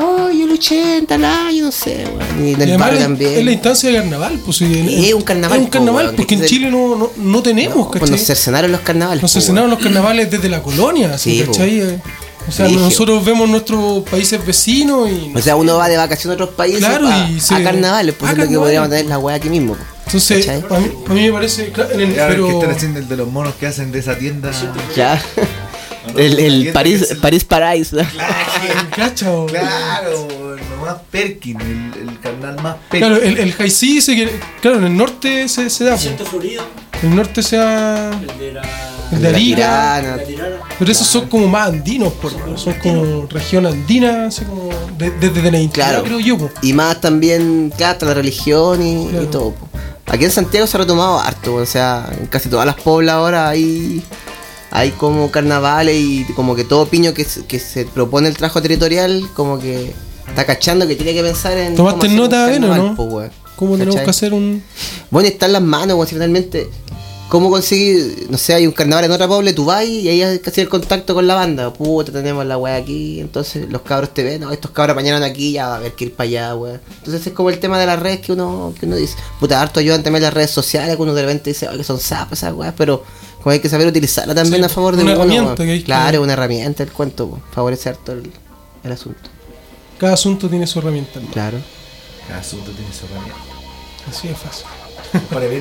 el ochenta, el año, no sé, weón. Y Y del además barrio es- también. es la instancia de carnaval, pues. sí, Sí, es un carnaval, Es un po, carnaval, weón, porque en que- Chile no, no, no tenemos, Cuando ¿cachai? se cercenaron los carnavales. Nos po, cercenaron los carnavales desde la colonia, así, Sí, po. ¿cachai? Eh, O sea, Brígido. nosotros vemos nuestros países vecinos y. O sea, uno va de vacaciones a otros países Claro, a, y se- a carnavales, pues a es lo que carnavales. podríamos tener la weá aquí mismo. po. Entonces, ¿cachai? para mí, pa' mí me parece. Claro, en el- Claro, pero. el que están haciendo el de los monos que hacen de esa tienda. Ya. El, el París, París Paradise. ¿no? Cacha, o- Claro, lo más Perkin, el, el carnal más Perkin. Claro, el, el high C dice que. Claro, en el norte se, se da. po. Centro Florido, En el norte se da. el de la, El de La Arica. Tirana. la tirana. Pero esos son como más andinos, por mano, son como región andina, así como de- desde de, la identidad, Claro. creo yo. Po. Y más también, claro, hasta la religión y, y Claro. todo. po. Aquí en Santiago se ha retomado harto, o sea, en casi todas las poblas ahora hay, hay como carnavales y como que todo piño que, se- que se propone el trabajo territorial, como que está cachando que tiene que pensar en. ¿Tomaste cómo hacer un nota, Beno, carnaval, no? po, weón. ¿Cómo tenemos ¿Cachai? que hacer un. Bueno, está en las manos, weón, si finalmente. ¿Cómo conseguir, no sé, hay un carnaval en otra poble, tú vas y ahí hay que hacer el contacto con la banda? Puta, tenemos la weá aquí, entonces los cabros te ven, no, estos cabros mañana aquí, ya va a haber que ir para allá, weá. Entonces es como el tema de las redes que uno, que uno dice, puta, harto ayudan también las redes sociales, que uno de repente dice, oye, que son sapas esas weas, pero como hay que saber utilizarla también Sí, a favor de una uno, herramienta weón. que hay que- Claro, es una herramienta el cuento, po, favorece harto el, el asunto. Cada asunto tiene su herramienta, ¿no? Claro. Cada asunto tiene su herramienta. Así es fácil. Para ver,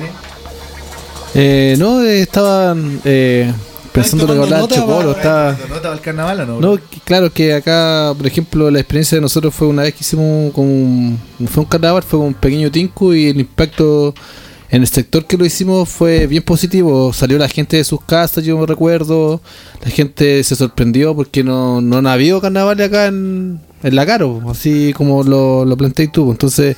Eh, no, eh, estaban eh, pensando lo que tomando hablaba nota, Chocolo. va. Estaba... ¿nota para el carnaval o no? No, que- claro que acá, por ejemplo, la experiencia de nosotros fue una vez que hicimos como un, fue un carnaval, fue un pequeño tinku y el impacto en el sector que lo hicimos fue bien positivo. Salió la gente de sus casas, yo me recuerdo, la gente se sorprendió porque no, no han habido carnavales acá en, en La Caro, así como lo, lo planteé tú. Entonces,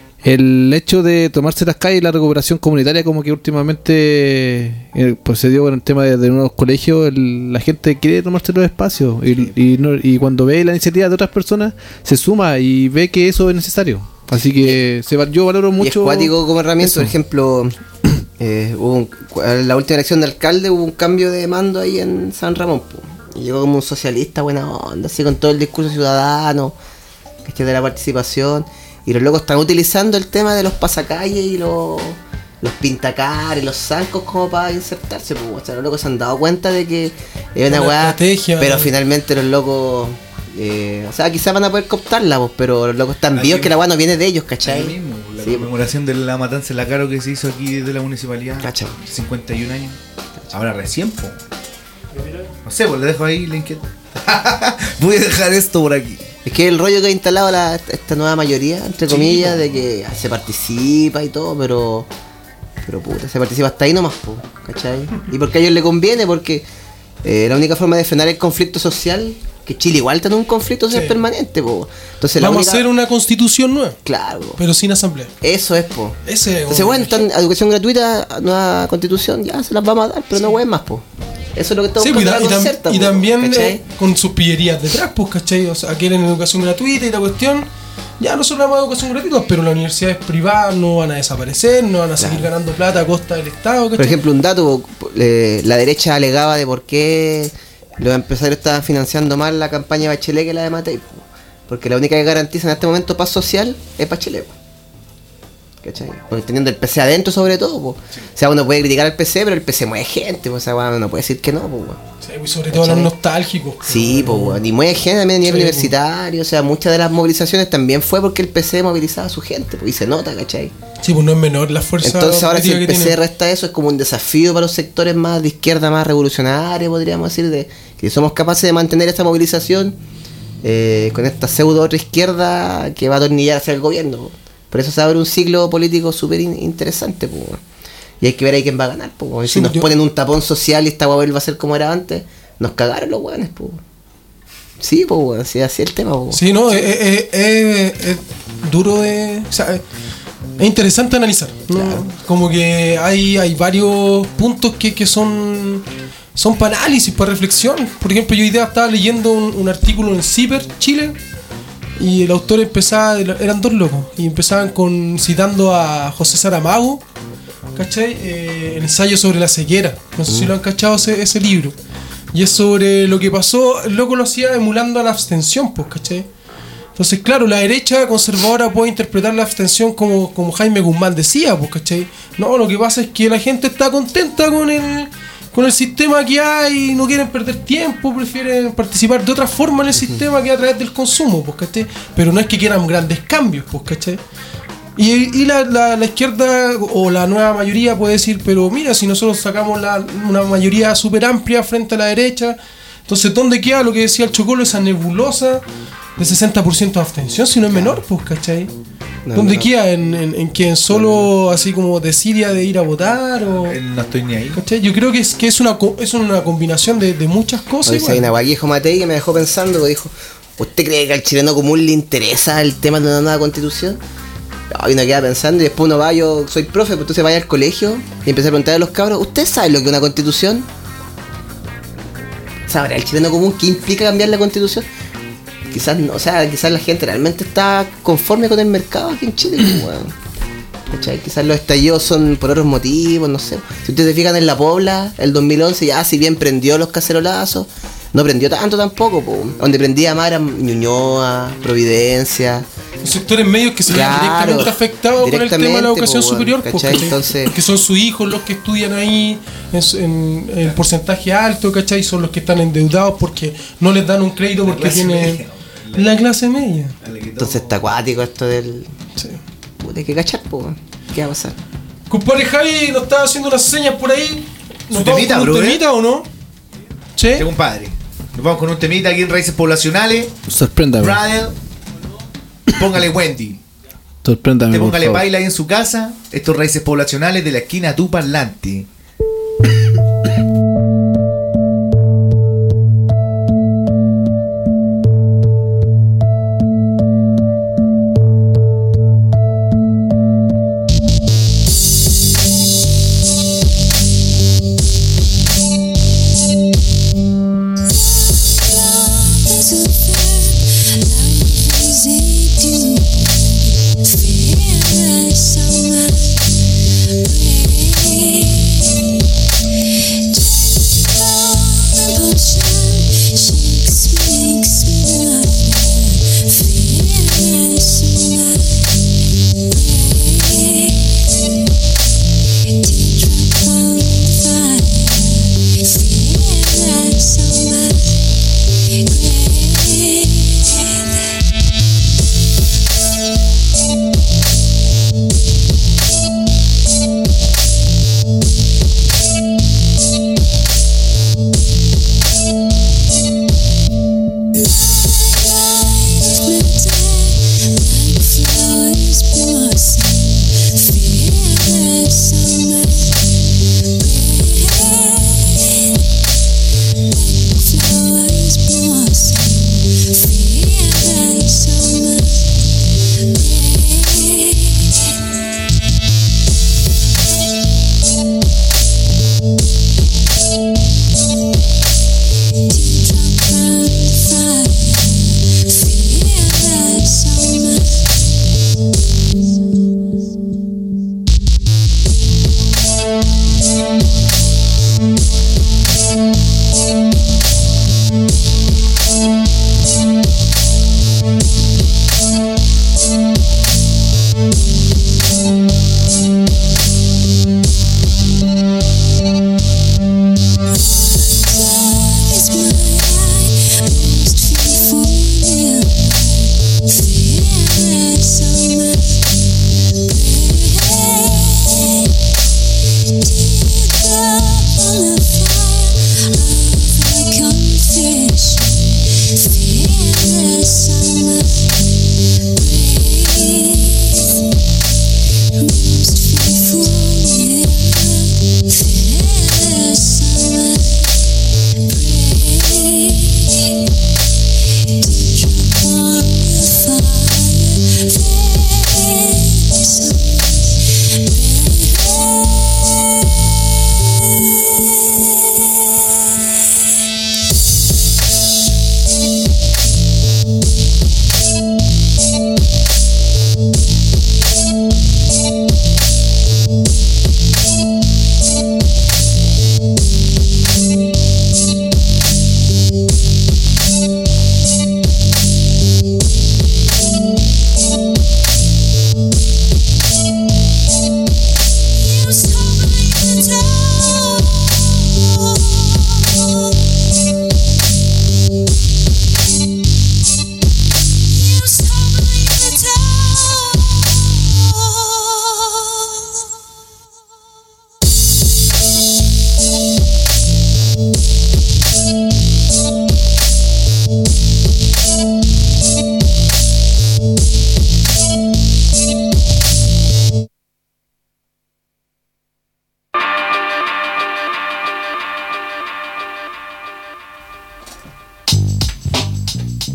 el hecho de tomarse las calles y la recuperación comunitaria, como que últimamente eh, pues se dio con el tema de, de unos colegios, el- la gente quiere tomarse los espacios y, y, no- y cuando ve la iniciativa de otras personas se suma y ve que eso es necesario. Así que se, va- yo valoro Y es mucho. cuático como herramienta, eso. por ejemplo, eh, hubo un- en la última elección de alcalde hubo un cambio de mando ahí en San Ramón. Po. Y llegó como un socialista buena onda, así con todo el discurso ciudadano, que de la participación. Y los locos están utilizando el tema de los pasacalles y los, los pintacares, los zancos como para insertarse. Po. O sea, los locos se han dado cuenta de que es una Una weá, estrategia, pero ¿no? finalmente los locos... eh, o sea, quizás van a poder cooptarla, pues, pero los locos están Aquí- vivos que la weá no viene de ellos, ¿cachai? Ahí mismo, la Sí, conmemoración de la matanza en La Caro que se hizo aquí desde la municipalidad. Cacha. cincuenta y un años. Ahora recién, po. No sé, pues le dejo ahí la inquietud. Voy a dejar esto por aquí. Es que el rollo que ha instalado la, esta nueva mayoría, entre comillas, de que se participa y todo, pero. Pero puta, se participa hasta ahí nomás, po, ¿cachai? Y porque a ellos les conviene, porque eh, la única forma de frenar el conflicto social, que Chile igual está en un conflicto social Sí. permanente, po. Entonces la Vamos única. a hacer una constitución nueva, Claro, po. pero sin asamblea. Eso es, po. Ese es Entonces, un- bueno, están educación gratuita, nueva constitución, ya se las vamos a dar, pero no hueven más, po. Eso es lo que estamos Sí, pues, y, buscando ta- y la tam- concerta, y po, también ¿cachai? eh, con sus pillerías detrás, pues, ¿cachai? O sea, quieren educación gratuita y la cuestión. Ya nosotros damos educación gratuita, pero las universidades privadas no van a desaparecer, no van a seguir ganando plata a costa del Estado, ¿cachai? Por ejemplo, un dato, eh, la derecha alegaba de por qué los empresarios estaban financiando más la campaña de Bachelet que la de Matei. po. Porque la única que garantiza en este momento paz social es Bachelet. po. ¿Cachai? Porque teniendo el P C adentro sobre todo. po. O sea, uno puede criticar al P C, pero el P C mueve gente. pues, O sea, bueno, no puede decir que no. po, weón. Sí, y sobre todo los ¿cachai? nostálgicos. pues, Sí, pues, weón. Y mueve gente también a nivel Sí, universitario. O sea, muchas de las movilizaciones también fue porque el P C movilizaba a su gente. po, Y se nota, ¿cachai? Sí, pues no es menor la fuerza. Entonces ahora si política el que P C tiene. resta eso es como un desafío para los sectores más de izquierda, más revolucionarios, podríamos decir, de que somos capaces de mantener esta movilización eh, con esta pseudo otra izquierda que va a atornillar hacia el gobierno. po. Por eso se abre un ciclo político súper in- interesante. po, weón. Y hay que ver ahí quién va a ganar. po, weón. Y si Sí, nos yo- ponen un tapón social y esta weá vuelve a ser como era antes, nos cagaron los weones. po. Sí, pues, weón, sí, así es el tema. po. Sí, no, es, es- es- es duro de. O sea, es, es interesante analizar. ¿no? Como que hay, hay varios puntos que, que son. Son para análisis, para reflexión. Por ejemplo, yo hoy día estaba leyendo un, un artículo en Ciper, Chile, y el autor empezaba, eran dos locos, y empezaban con citando a José Saramago, ¿cachai? Eh, el ensayo sobre la ceguera. No sé si lo han cachado ese, ese libro. Y es sobre lo que pasó, el loco lo hacía emulando a la abstención, pues, ¿cachai? Entonces, claro, la derecha conservadora puede interpretar la abstención como, como Jaime Guzmán decía, pues, ¿cachai? No, lo que pasa es que la gente está contenta con el, con el sistema que hay, no quieren perder tiempo, prefieren participar de otra forma en el sistema que a través del consumo, pues, ¿cachai? Pero no es que quieran grandes cambios, pues, ¿cachai? Y, y la, la, la izquierda o la nueva mayoría puede decir, pero mira, si nosotros sacamos la, una mayoría súper amplia frente a la derecha, entonces ¿dónde queda lo que decía el Chocolo, esa nebulosa de sesenta por ciento de abstención, si no es menor, pues, ¿cachai? No, ¿Dónde no. queda? ¿En, en, en que en solo no. así como desidia de ir a votar? O, no estoy ni ahí. ¿Cachai? Yo creo que es que es una, es una combinación de, de muchas cosas. Hoy hay una Guaquijo Matei que me dejó pensando, dijo, ¿usted cree que al chileno común le interesa el tema de una nueva constitución? No, y uno queda pensando y después uno va, yo soy profe, pues entonces vaya al colegio y empecé a preguntar a los cabros, ¿usted sabe lo que es una constitución? ¿Sabrá el chileno común qué implica cambiar la constitución? Quizás no, o sea, quizás la gente realmente está conforme con el mercado aquí en Chile, bueno. ¿Cachai? Quizás los estallidos son por otros motivos, no sé. Si ustedes se fijan en La Pobla, el dos mil once ya si bien prendió los cacerolazos, no prendió tanto tampoco, po. Donde prendía más eran Ñuñoa, Providencia. Los sectores medios que se ven claro, directamente afectados con el tema de la educación po, superior, ¿cachai? Porque, Entonces, porque son sus hijos los que estudian ahí en, en, en porcentaje alto, ¿cachai? Son los que están endeudados porque no les dan un crédito porque tienen la clase media. Entonces está acuático esto del... Sí. Hay que cachar, po. ¿Qué va a pasar? Compadre Javi nos estaba haciendo unas señas por ahí. ¿Nos vamos temita, con un bro, temita eh? o no? Sí, sí, compadre. Nos vamos con un temita aquí en Raíces Poblacionales. Sorpréndame. Brother, póngale Wendy. Sorpréndame. Te póngale baila ahí en su casa. Estos Raíces Poblacionales de la esquina Tu Parlante. Feel so much.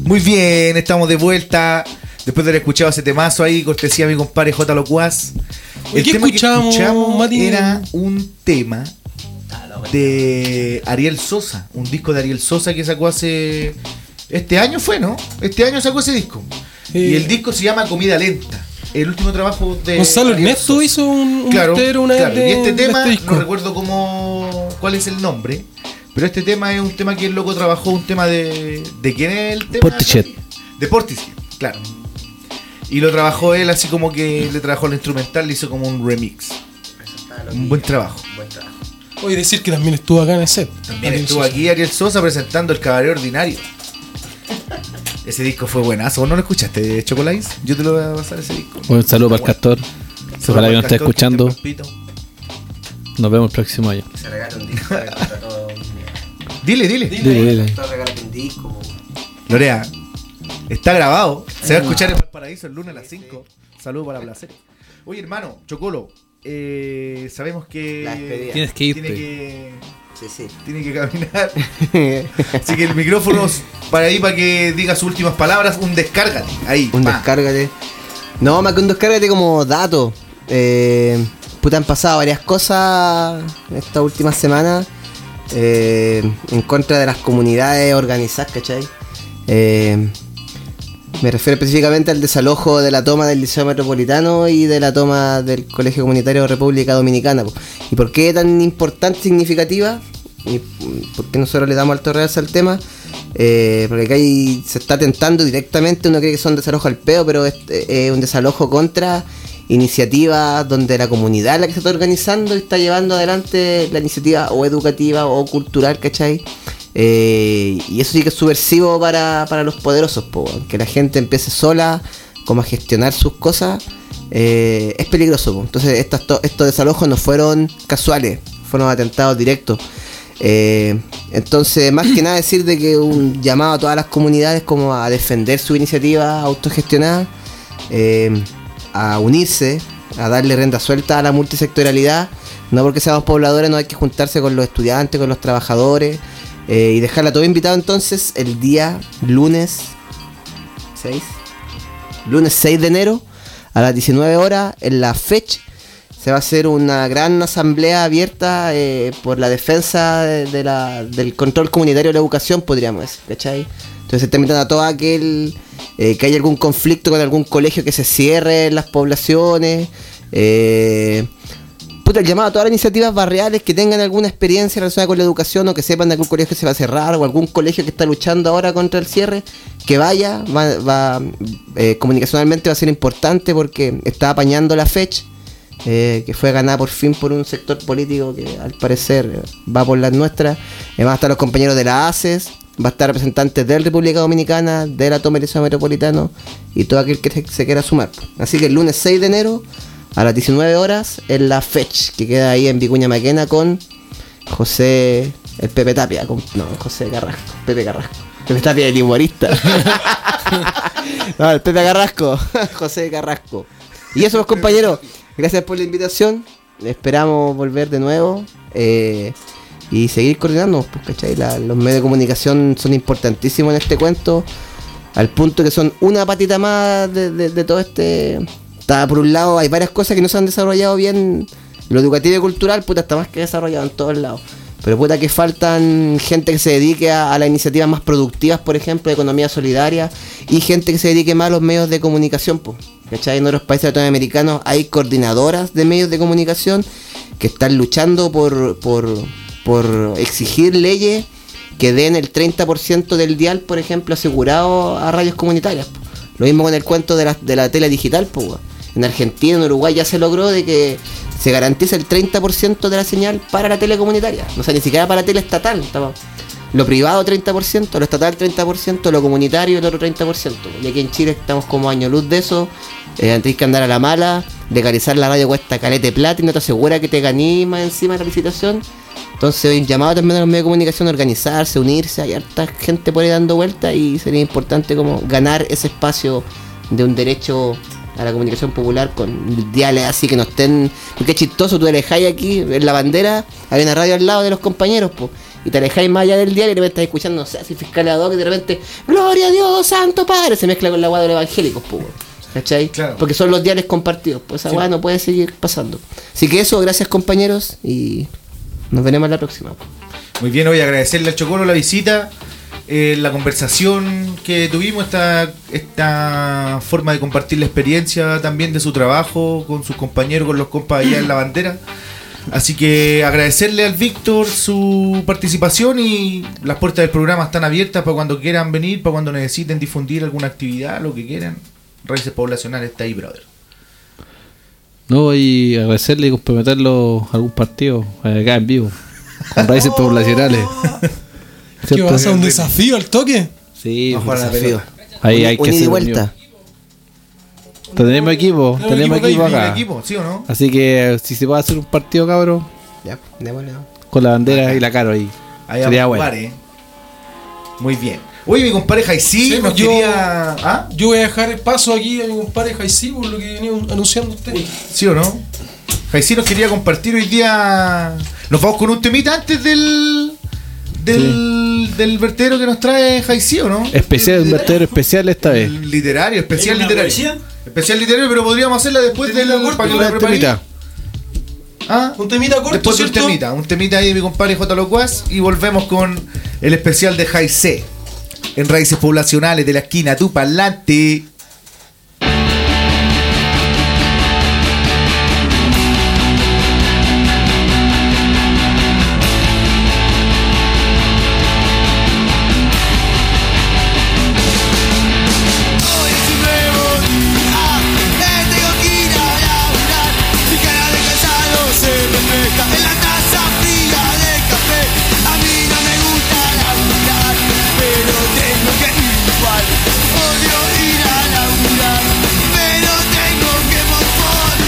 Muy bien, estamos de vuelta. Después de haber escuchado ese temazo ahí, cortesía a mi compadre J. Locuaz. ¿Y qué escuchamos, que escuchamos Mati? era un tema de Ariel Sosa, un disco de Ariel Sosa que sacó hace... Este año fue, ¿no? Este año sacó ese disco. Sí. Y el disco se llama Comida Lenta. El último trabajo de Gonzalo Ariel Ernesto Sosa. hizo un, un Claro, misterio una claro. vez de, Y este tema, de este disco. no recuerdo cómo, cuál es el nombre, pero este tema es un tema que el loco trabajó, un tema de... ¿De quién es el tema? Portichet. De Portishead, claro. Y lo trabajó él así como que le trabajó el instrumental, le hizo como un remix. Un buen trabajo. Oye, decir que también estuvo acá en el set. También Ariel estuvo Sosa. aquí Ariel Sosa presentando El Caballero Ordinario. Ese disco fue buenazo. ¿Vos no lo escuchaste, Chocolais? Yo te lo voy a pasar ese disco. Un saludo para el Castor. Solo Ojalá que para nos esté el Castor, escuchando. que esté en Pampito. Nos vemos el próximo año. Se regala un disco contra todo. Dile, dile. Dile, dile. Todo regala un disco. Lorea, está grabado. Se va a escuchar en Valparaíso el lunes a las cinco. Saludos para Placer. Oye, hermano, Chocolo, eh, sabemos que La despedida. Tienes que irte. tiene que Sí, sí. tiene que caminar. Así que el micrófono es para ahí para que diga sus últimas palabras. Un descárgate. Ahí. Un pa. descárgate. No, más que un descárgate como dato. Eh, puta, han pasado varias cosas esta última semana eh, en contra de las comunidades organizadas, ¿cachai? Eh, me refiero específicamente al desalojo de la toma del Liceo Metropolitano y de la toma del Colegio Comunitario de República Dominicana. Po. ¿Y por qué tan importante y significativa? ¿Y por qué nosotros le damos alto realce al tema? Eh, porque acá hay, se está tentando directamente, uno cree que son desalojos al peo, pero es, es un desalojo contra iniciativas donde la comunidad es la que se está organizando y está llevando adelante la iniciativa o educativa o cultural, ¿cachai? Eh, y eso sí que es subversivo para, para los poderosos, po, que la gente empiece sola como a gestionar sus cosas, eh, es peligroso, po. Entonces estos, to- estos desalojos no fueron casuales, fueron atentados directos. Eh, entonces, más que nada decir de que un llamado a todas las comunidades como a defender su iniciativa autogestionada, eh, a unirse, a darle rienda suelta a la multisectorialidad. No porque seamos pobladores no hay que juntarse con los estudiantes, con los trabajadores, eh, y dejarla todo invitado entonces el día lunes seis lunes seis de enero a las diecinueve horas en la FECH. Se va a hacer una gran asamblea abierta eh, por la defensa de, de la, del control comunitario de la educación, podríamos decir, ¿cachai? Entonces se está invitando a todo aquel eh, que haya algún conflicto con algún colegio que se cierre en las poblaciones. Eh, puta, el llamado a todas las iniciativas barriales que tengan alguna experiencia relacionada con la educación o que sepan de algún colegio que se va a cerrar o algún colegio que está luchando ahora contra el cierre, que vaya, va, va eh, comunicacionalmente va a ser importante porque está apañando la FECH. Eh, que fue ganada por fin por un sector político que al parecer eh, va por las nuestras. Eh, van a estar los compañeros de la A C E S, va a estar representantes de la República Dominicana, de la toma del Liceo Metropolitano y todo aquel que se, se quiera sumar. Así que el lunes seis de enero a las diecinueve horas en la FECH, que queda ahí en Vicuña Maquena con José, el Pepe Tapia, con, no, José Carrasco, Pepe Carrasco. Pepe Tapia, el humorista. No, el Pepe Carrasco, José Carrasco. Y eso, pues, compañeros. Gracias por la invitación. Esperamos volver de nuevo eh, y seguir coordinándonos, pues, ¿cachai? La, los medios de comunicación son importantísimos en este cuento, al punto que son una patita más de, de, de todo este. Está, por un lado, hay varias cosas que no se han desarrollado bien. Lo educativo y cultural, puta, está más que desarrollado en todos lados. Pero puta que faltan gente que se dedique a, a las iniciativas más productivas, por ejemplo, de economía solidaria, y gente que se dedique más a los medios de comunicación, pues. ¿Cachai? En otros países latinoamericanos hay coordinadoras de medios de comunicación que están luchando por, por, por exigir leyes que den el treinta por ciento del dial, por ejemplo, asegurado a radios comunitarias. Po. Lo mismo con el cuento de la, de la tele digital. Po. En Argentina, en Uruguay ya se logró de que se garantice el treinta por ciento de la señal para la tele comunitaria. O sea, ni siquiera para la tele estatal. Estaba lo privado treinta por ciento, lo estatal treinta por ciento, lo comunitario el otro treinta por ciento. Y aquí en Chile estamos como año luz de eso. Eh, antes que andar a la mala, legalizar la radio cuesta calete plata y no te asegura que te ganís más encima de la licitación. Entonces hoy un llamado también a los medios de comunicación a organizarse, unirse, hay harta gente por ahí dando vueltas y sería importante como ganar ese espacio de un derecho a la comunicación popular con diales así que no estén. Porque es chistoso, tú alejáis aquí en la bandera, hay una radio al lado de los compañeros, pues. y te alejáis más allá del diario y de repente estás escuchando, no sé, así fiscal ad hoc y de repente, Gloria a Dios, Santo Padre, se mezcla con la weá de los evangélicos, pues, ¿cachai? Claro. Porque son los diarios compartidos, pues esa Sí. weá no puede seguir pasando. Así que eso, gracias compañeros y nos veremos la próxima. Muy bien, hoy agradecerle al Chocolo la visita, eh, la conversación que tuvimos, esta, esta forma de compartir la experiencia también de su trabajo con sus compañeros, con los compas allá en la bandera. Así que agradecerle al Víctor su participación y las puertas del programa están abiertas para cuando quieran venir, para cuando necesiten difundir alguna actividad, lo que quieran. Raíces Poblacionales está ahí, brother. No, y agradecerle y comprometerlo a algún partido acá en vivo con Raíces Poblacionales. ¿Qué ¿Cierto? vas a un desafío al toque? Sí, Vamos a jugar a la Desafío. pelota. ahí Un- hay que un ida y hacer vuelta. unión. Tenemos equipo, Tenemos tenemos equipo equipo ahí, ¿Tiene acá. equipo, sí o no? Así que si se puede hacer un partido, cabrón, Ya, démosle. con la bandera y la caro ahí. Ahí Sería vamos a bueno. jugar, eh. Muy bien. Oye, mi compadre Jaicí Sí, nos yo- quería... ¿Ah? Yo voy a dejar el paso aquí a mi compadre Jaicí por lo que venía anunciando usted. ¿Sí o no? Jaicí nos quería compartir hoy día... Nos vamos con un temita antes del... Del, del vertedero que nos trae Jaicí, ¿o no? Especial, un El- vertedero especial esta vez. el literario, especial ¿Hay una literario. poesía? Especial literario, pero podríamos hacerla después del... Temita para que corto, la Una preparé. temita. ¿Ah? Un temita corto, Después de un ¿cierto? temita, un temita ahí de mi compadre J. Locuaz y volvemos con el especial de Jaicí en Raíces Poblacionales de la esquina, tu pa'lante. Hoy es un nuevo día, me tengo que ir a laburar. Mi cara de cansado se refleja en la taza fría de café. A mí no me gusta laburar, pero tengo que ir igual. Odio ir a laburar, pero tengo que morfar.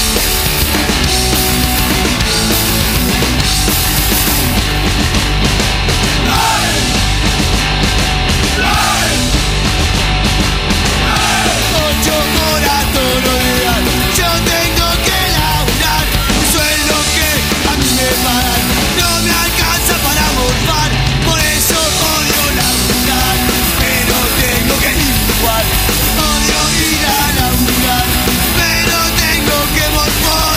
Ocho horas todos los días, yo tengo que laburar. Un sueldo que a mí me pagan no me alcanza para morfar. Por eso odio laburar, pero tengo que ir igual. Odio ir a laburar, pero tengo que morfar.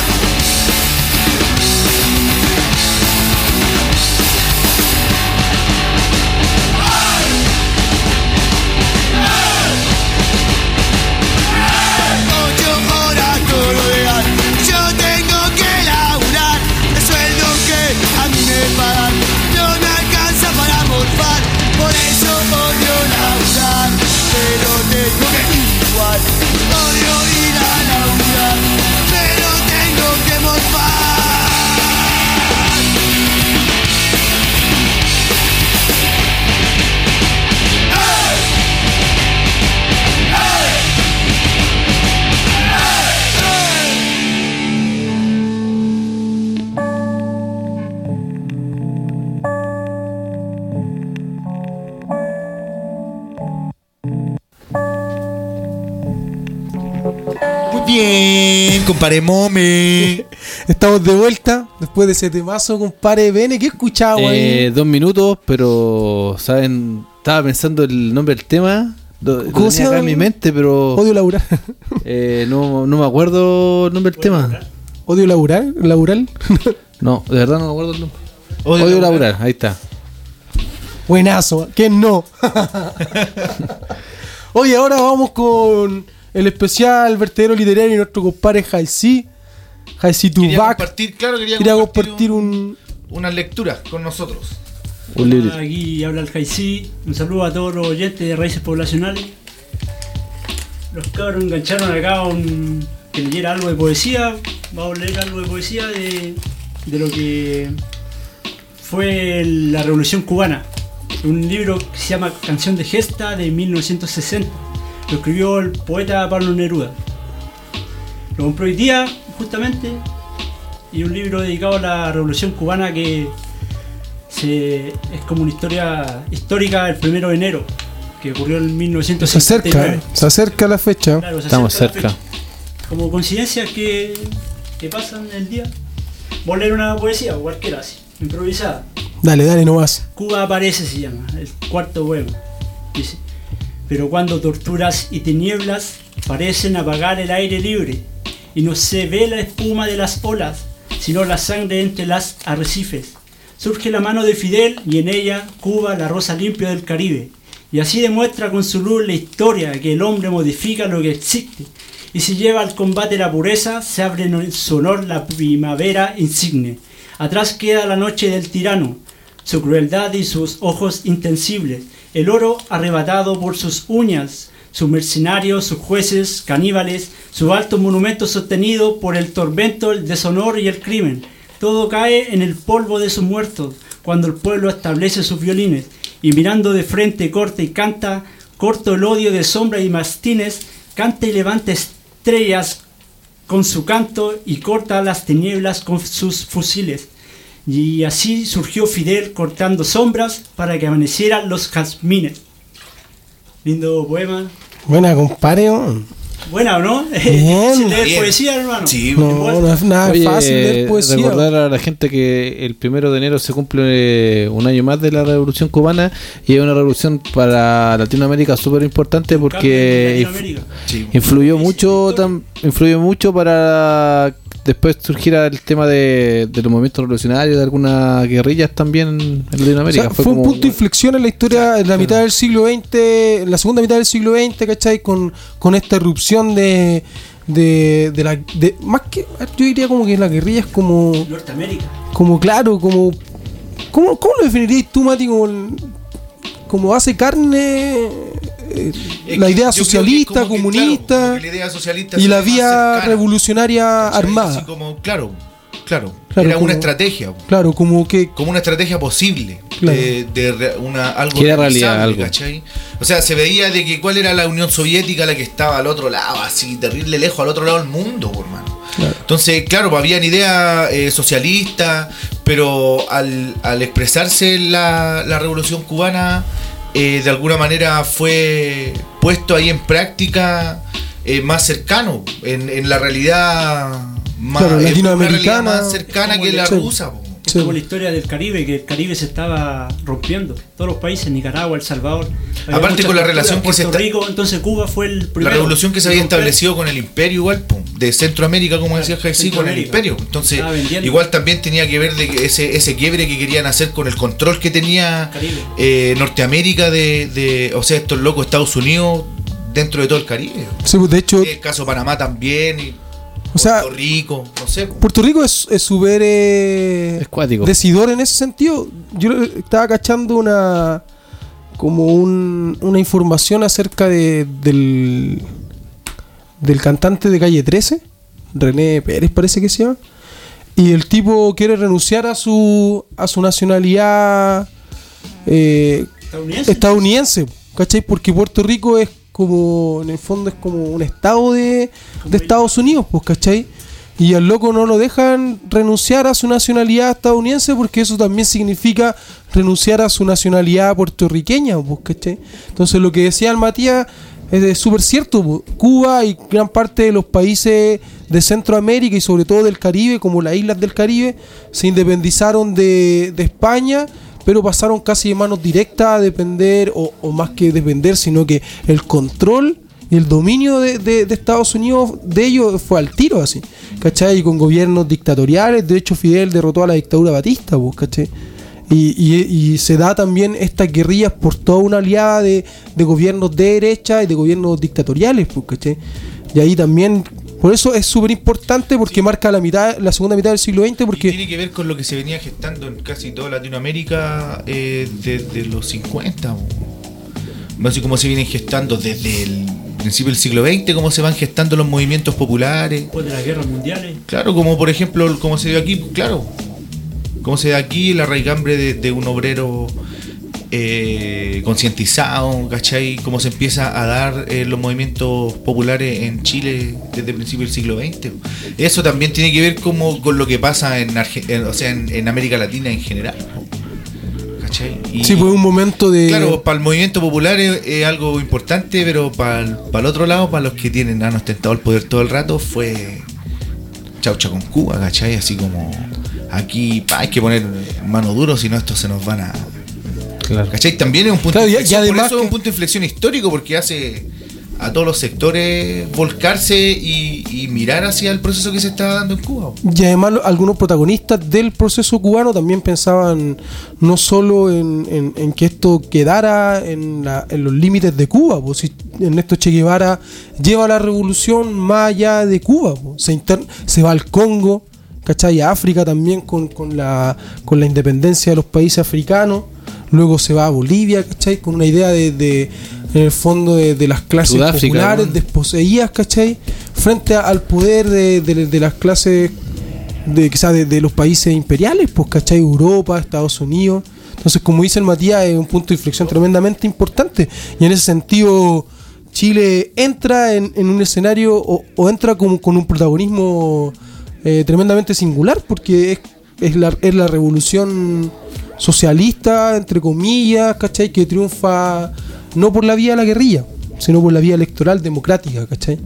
Ocho horas todos los días, yo tengo que laburar. El sueldo que a mí me pagan no me alcanza para morfar. Por eso odio laburar, pero tengo que ir igual. Odio ir a laburar, pero tengo que morfar. Muy bien, compadre Mome. Estamos de vuelta después de ese temazo, compadre Bene. ¿Qué escuchaba, Eh, güey? dos minutos, pero, ¿saben? Estaba pensando el nombre del tema. Lo, lo ¿Cómo se tenía acá llama? en mi mente, pero Odio laburar. eh, no, no me acuerdo el nombre del tema. Odio laburar, labural. No, de verdad no me acuerdo el nombre. Odio Odio, laburar. laburar, ahí está. Buenazo, ¿quién no? Oye, ahora vamos con el especial vertedero literario y nuestro compadre Jaicí. Jaicí Quería Tubac. compartir, claro, quería, Quería compartir, compartir un- un. unas lecturas con nosotros. Un libro. Aquí habla el Jaicí. Un saludo a todos los oyentes de Raíces Poblacionales. Los cabros engancharon acá un, que leyera algo de poesía. Vamos a leer algo de poesía de, de lo que fue la Revolución Cubana. Un libro que se llama Canción de Gesta de mil novecientos sesenta. Lo escribió el poeta Pablo Neruda. Lo compré hoy día, justamente. Y un libro dedicado a la Revolución Cubana que se, es como una historia histórica del primero de enero, que ocurrió en mil novecientos Se sesenta y nueve. acerca, se acerca la fecha. Claro, se Estamos acerca la cerca. fecha. Como coincidencias que, que pasan el día. Voy a leer una poesía, o cualquiera así, improvisada. Dale, dale nomás. Cuba aparece, se llama, el cuarto poema. Dice: pero cuando torturas y tinieblas parecen apagar el aire libre, y no se ve la espuma de las olas, sino la sangre entre las arrecifes, surge la mano de Fidel y en ella Cuba, la rosa limpia del Caribe. Y así demuestra con su luz la historia que el hombre modifica lo que existe, y si lleva al combate la pureza, se abre en su honor la primavera insigne. Atrás queda la noche del tirano, su crueldad y sus ojos insensibles, el oro arrebatado por sus uñas, sus mercenarios, sus jueces, caníbales, su alto monumento sostenido por el tormento, el deshonor y el crimen. Todo cae en el polvo de sus muertos, cuando el pueblo establece sus violines, y mirando de frente corta y canta, corto el odio de sombra y mastines, canta y levanta estrellas con su canto y corta las tinieblas con sus fusiles. Y así surgió Fidel cortando sombras para que amanecieran los jazmines. Lindo poema. Buena, compadre. ¿No? Buena, ¿no? Bien. Leer Bien. poesía, hermano. Sí, No, no es nada Oye, fácil leer poesía. recordar a la gente que el primero de enero se cumple eh, un año más de la Revolución Cubana y es una revolución para Latinoamérica súper importante porque Cambio en Latinoamérica. sí. influyó mucho, tam- influyó mucho para después surgiera el tema de, de los movimientos revolucionarios, de algunas guerrillas también en O Latinoamérica. sea, fue, un como- punto de inflexión en la historia en la mitad del siglo veinte, en la segunda mitad del siglo veinte, ¿cachai? Con, con esta erupción de, de, de la... De, más que... Yo diría como que la guerrilla es como... Norteamérica. Como claro, como... ¿Cómo, cómo lo definirías tú, Mati? Como, el- como hace carne... eh, Es la que idea yo creo que socialista, como que, comunista claro, como que la idea socialista y se la ve más vía cercana, revolucionaria ¿cachai? armada. Así como, claro, claro, Claro, era como- una estrategia, Claro, como que... como una estrategia posible Claro. de, de re- una, algo Que era realidad, realizable, algo. ¿cachai? O sea, se veía de que cuál era la Unión Soviética la que estaba al otro lado, así terrible lejos, al otro lado del mundo, por hermano. Claro. Entonces, claro, pues, habían ideas eh, socialistas, pero al, al expresarse la, la revolución cubana, eh, de alguna manera fue puesto ahí en práctica eh, más cercano, en, en la realidad más, Claro, en una latinoamericana. realidad más cercana que la Sí. rusa. po. Es Sí. como la historia del Caribe, que el Caribe se estaba rompiendo. Todos los países, Nicaragua, El Salvador. había Aparte muchas con la culturas, relación que se Puerto está- Rico, entonces Cuba fue el La primero. revolución que se en había romper. establecido con el imperio igual, po, de Centroamérica, como decía Jaisi, con el Centroamérica. imperio. Entonces, Estaba vendiendo. igual también tenía que ver de que ese, ese quiebre que querían hacer con el control que tenía Caribe. eh, Norteamérica de, de, o sea, estos locos Estados Unidos dentro de todo el Caribe. Sí, pues, de hecho, El caso Panamá también, y o sea, Puerto Rico, no sé. Puerto Rico es es súper eh, Es cuático. decidor en ese sentido. Yo estaba cachando una como un- una información acerca de, del del cantante de Calle trece, René Pérez parece que se llama, y el tipo quiere renunciar a su a su nacionalidad eh, Estadounidense. estadounidense, ¿cachai? Porque Puerto Rico es como, en el fondo es como un estado de, de Estados Unidos, pues, ¿cachai? Y al loco no lo dejan renunciar a su nacionalidad estadounidense porque eso también significa renunciar a su nacionalidad puertorriqueña, pues, ¿cachai? Entonces lo que decía el Matías es es súper cierto, pues. Cuba y gran parte de los países de Centroamérica y sobre todo del Caribe, como las islas del Caribe, se independizaron de, de España, pero pasaron casi de manos directas a depender, o, o más que depender, sino que el control y el dominio de, de- de Estados Unidos de ellos fue al tiro así, ¿cachai? Y con gobiernos dictatoriales. De hecho, Fidel derrotó a la dictadura batista, pues, ¿cachai? Y, y- y se da también estas guerrillas por toda una aliada de, de gobiernos de derecha y de gobiernos dictatoriales, pues, ¿cachai? Y ahí también, por eso es súper importante, porque marca la mitad, la segunda mitad del siglo veinte, Y porque tiene que ver con lo que se venía gestando en casi toda Latinoamérica eh, desde los cincuenta. po. Así como se vienen gestando desde el principio del siglo veinte, cómo se van gestando los movimientos populares. Después de las guerras mundiales. Claro, como por ejemplo, como se dio aquí, claro. Como se da aquí la raigambre de, de un obrero eh, concientizado, ¿cachai? Cómo se empieza a dar eh, los movimientos populares en Chile desde el principio del siglo veinte. Eso también tiene que ver como con lo que pasa en, Arge- en- o sea, en, en América Latina en general. ¿Cachai? Y, sí fue un momento de... claro, para el movimiento popular es, es algo importante, pero para el, para el otro lado, para los que tienen han ostentado el poder todo el rato, fue chaucha con Cuba, ¿cachai? Así como aquí pa, hay que poner mano duro, si no estos se nos van a... Claro. ¿Cachai? También es un punto Claro, de y- inflexión, y por además eso es un que- punto de inflexión histórico, porque hace a todos los sectores volcarse y, y mirar hacia el proceso que se estaba dando en Cuba. Y además lo- algunos protagonistas del proceso cubano también pensaban no solo en, en- en que esto quedara en, la- en los límites de Cuba, pues si Ernesto Che Guevara lleva la revolución más allá de Cuba, pues, se, inter- se va al Congo, ¿cachai? A África también con, con, la, con la independencia de los países africanos, luego se va a Bolivia, ¿cachai? Con una idea de, de en el fondo de, de las clases Sudáfrica, populares, ¿no? desposeídas, ¿cachai? Frente a- al poder de, de- de las clases de quizás de, de los países imperiales, pues, ¿cachai? Europa, Estados Unidos. Entonces, como dice el Matías, es un punto de inflexión tremendamente importante. Y en ese sentido, Chile entra en, en un escenario o, o entra como con un protagonismo eh, tremendamente singular, porque es, es, la, es la revolución socialista, entre comillas, ¿cachai? Que triunfa no por la vía de la guerrilla, sino por la vía electoral democrática, ¿cachai?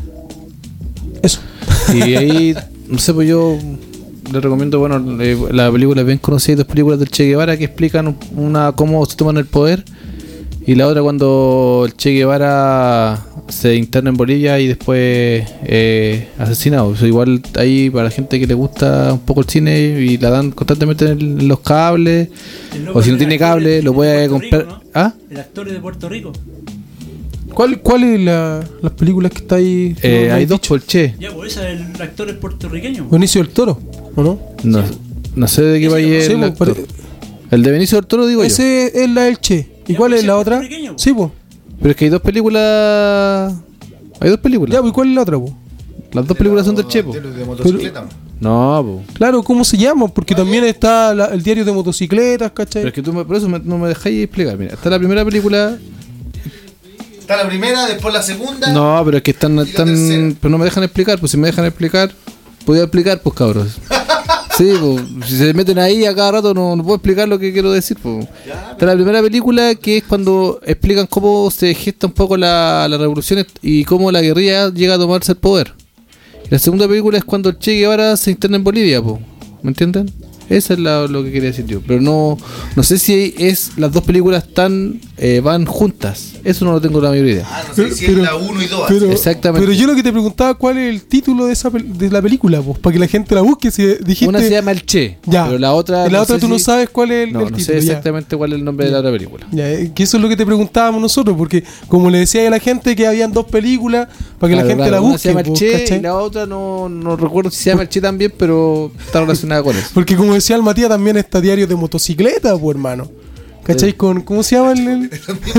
Eso. Y ahí, no sé, pues yo le recomiendo, bueno, eh, la película es bien conocida, hay dos películas del Che Guevara que explican un- una cómo se toman el poder, y la otra cuando el Che Guevara se interna en Bolivia y después eh, asesinado. Eso igual ahí para la gente que le gusta un poco el cine y la dan constantemente en los cables, El loco o si no del tiene actor cable de- lo de puede Puerto comprar. Rico, ¿no? ¿Ah? El actor de Puerto Rico. ¿Cuál, cuál es la, las películas que está ahí? que Eh, no hay has dos dicho? por el Che. Ya, pues ese es el actor es puertorriqueño. Benicio del Toro, ¿o no? No, no sé de qué vaya Sí, el pues, actor. pare- El de Benicio del Toro digo yo. Ese es la del Che. ¿Y Ya, cuál pues, es la ese otra? puertorriqueño, po. Sí, pues. Pero es que hay dos películas. Hay dos películas. Ya, pues, ¿y cuál es la otra, pues? Las dos películas son del Che, po. De, de motocicleta. No, po. Claro, ¿cómo se llama? Porque también está la- el diario de motocicletas, ¿cachai? Pero es que tú me- por eso me- no me dejáis explicar. Mira, está la primera película. Está la primera, después la segunda. No, pero es que están. la están tercera. pero no me dejan explicar. Pues si me dejan explicar, podía explicar, pues cabros. Sí, pues si se meten ahí a cada rato no, no puedo explicar lo que quiero decir. Pues. Está la primera película que es cuando explican cómo se gesta un poco la, la revolución y cómo la guerrilla llega a tomarse el poder. Y la segunda película es cuando el Che Guevara se interna en Bolivia, po. ¿Me entienden? Eso es la- lo que quería decir yo. Pero no no sé si es las dos películas tan eh, van juntas. Eso no lo tengo la mayor idea. Ah, no sé si Pero- es la uno y dos. Pero, Exactamente. pero yo lo que te preguntaba, ¿cuál es el título de esa pel- de la película, pues? Para que la gente la busque. Si dijiste. Una se llama El Che, Ya. pero la otra Y la otra sé tú no si- sabes cuál es el, No, el no título. sé ya. exactamente cuál es el nombre de la otra película. Ya, eh, que eso es lo que te preguntábamos nosotros, porque como le decía a la gente que habían dos películas, para que la Claro, gente claro, la una busque, se llama El pues, Che ¿cachai? y la otra no, no recuerdo si se llama El Che también, pero está relacionada con eso. Porque como decía el Matías, también está diario de motocicleta, pues hermano. ¿Cachai? Sí. Con, ¿cómo se llama el...? el-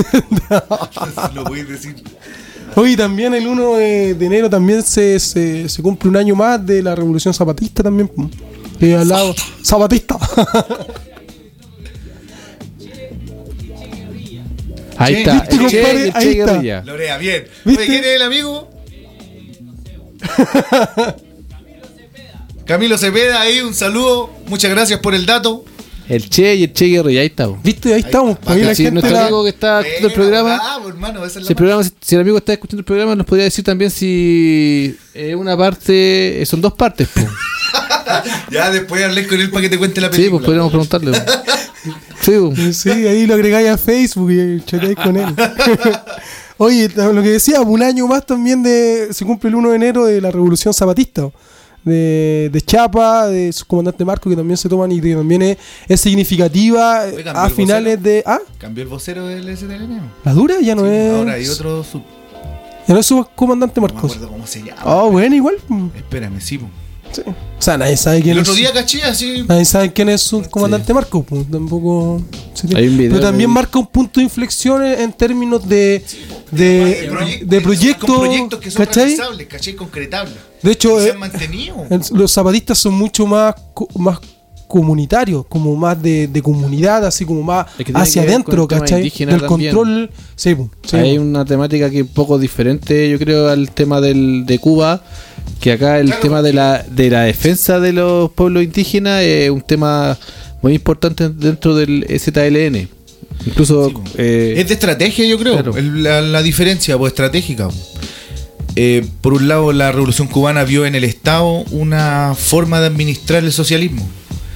Lo voy a decir. Hoy también el uno de, de enero también se, se, se cumple un año más de la Revolución Zapatista también. pues. Que al lado... Zapatista. Ahí Che, está, ¿viste, El Che compadre? y el Ahí Che está. Guerrilla. Lorea, bien. ¿Viste? Oye, ¿quién es el amigo? Camilo Cepeda, ahí un saludo. Muchas gracias por el dato. El Che y el Che Guerrilla, ahí está. po. ¿Viste? Ahí estamos. está. Ahí la Si gente nuestro la- amigo que está escuchando el programa, Ah, pues, hermano, esa es si la el, programa, si, si el amigo está escuchando el programa, nos podría decir también si eh, una parte, eh, son dos partes. Po. Ya después hablé con él para que te cuente la Sí, película. pues podríamos preguntarle. po. Sí, po. Sí, ahí lo agregáis a Facebook y chateáis con él. Oye, lo que decía, un año más también de se cumple el uno de enero de la Revolución Zapatista. De, de Chapa, de su comandante Marco, que también se toman y que también es, es significativa Oye, cambió a el finales de... ¿Ah? Cambió el vocero del S T L N. ¿La dura? Ya no Sí, es... ahora hay otro sub. Ya no es su comandante No me Marcos. acuerdo cómo se llama. Oh, bueno, igual. mm, Espérame, sí. po. sí. O sea, nadie sabe quién El es. otro día caché así. Nadie sabe quién es su comandante Marcos. Pues, tampoco. se tiene- Hay un video Pero también de- marca un punto de inflexión en, en términos de, de, proye- de proyectos. Con proyectos que son ¿cachai? realizables, ¿cachai? Concretables. De hecho, Y se eh, han mantenido. en- los zapatistas son mucho más, co- más comunitarios, como más de, de comunidad, así como más Es que tiene hacia que ver adentro, con el tema ¿cachai? indígena Del también. control. Sí, pues, sí, Hay pues. una temática que es un poco diferente, yo creo, al tema del, de Cuba, que acá el Claro, tema de la, de la defensa de los pueblos indígenas es un tema muy importante dentro del Z L N. Incluso... Sí, po. eh, Es de estrategia, yo creo. claro. El- la, la diferencia, pues, estratégica. Eh, por un lado, la revolución cubana vio en el Estado una forma de administrar el socialismo.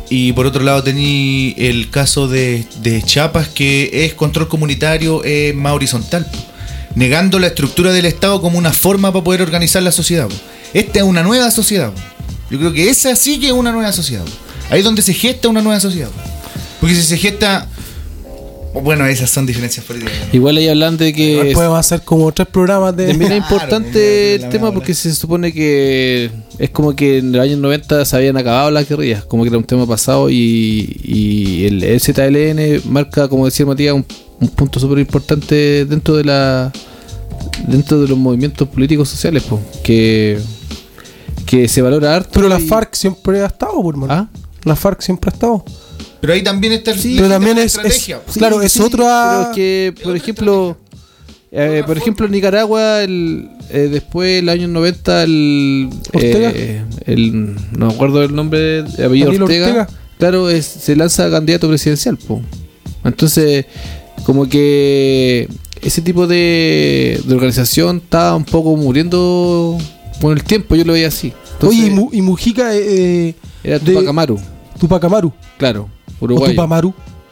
y por otro lado tení el caso de, de Chiapas, que es control comunitario, es más horizontal, po, negando la estructura del Estado como una forma para poder organizar la sociedad, po. Esta es una nueva sociedad, po. Yo creo que esa sí que es una nueva sociedad, po. Ahí es donde se gesta una nueva sociedad, po. Porque si se gesta... Bueno, esas son diferencias políticas. Igual ahí hablan de que Igual podemos hacer como tres programas de... también es Claro, importante la el tema misma porque se supone que es como que en los años noventa se habían acabado las guerrillas, como que era un tema pasado, y, y el E Z L N marca, como decía Matías, un, un punto súper importante dentro de la dentro de los movimientos políticos sociales, pues, que que se valora harto. Pero la y- FARC siempre ha estado, por hermano. ¿Ah? La FARC siempre ha estado. Pero ahí también está el... Pero también la es, es- estrategia, po. claro, es otra... Pero es que, por ejemplo, eh, por ejemplo, en Nicaragua, el, eh, después del año noventa, el, ¿Ortega? eh, el. No me acuerdo el nombre, el apellido Daniel Ortega. Ortega. Claro, es, se lanza candidato presidencial, po. Entonces, como que ese tipo de, de organización estaba un poco muriendo con el tiempo, yo lo veía así. Entonces, Oye, y, Mu- y Mujica, eh, eh, era de- Tupac Amaru, Tupac Amaru, claro, o uruguayo. Tupac Amaru.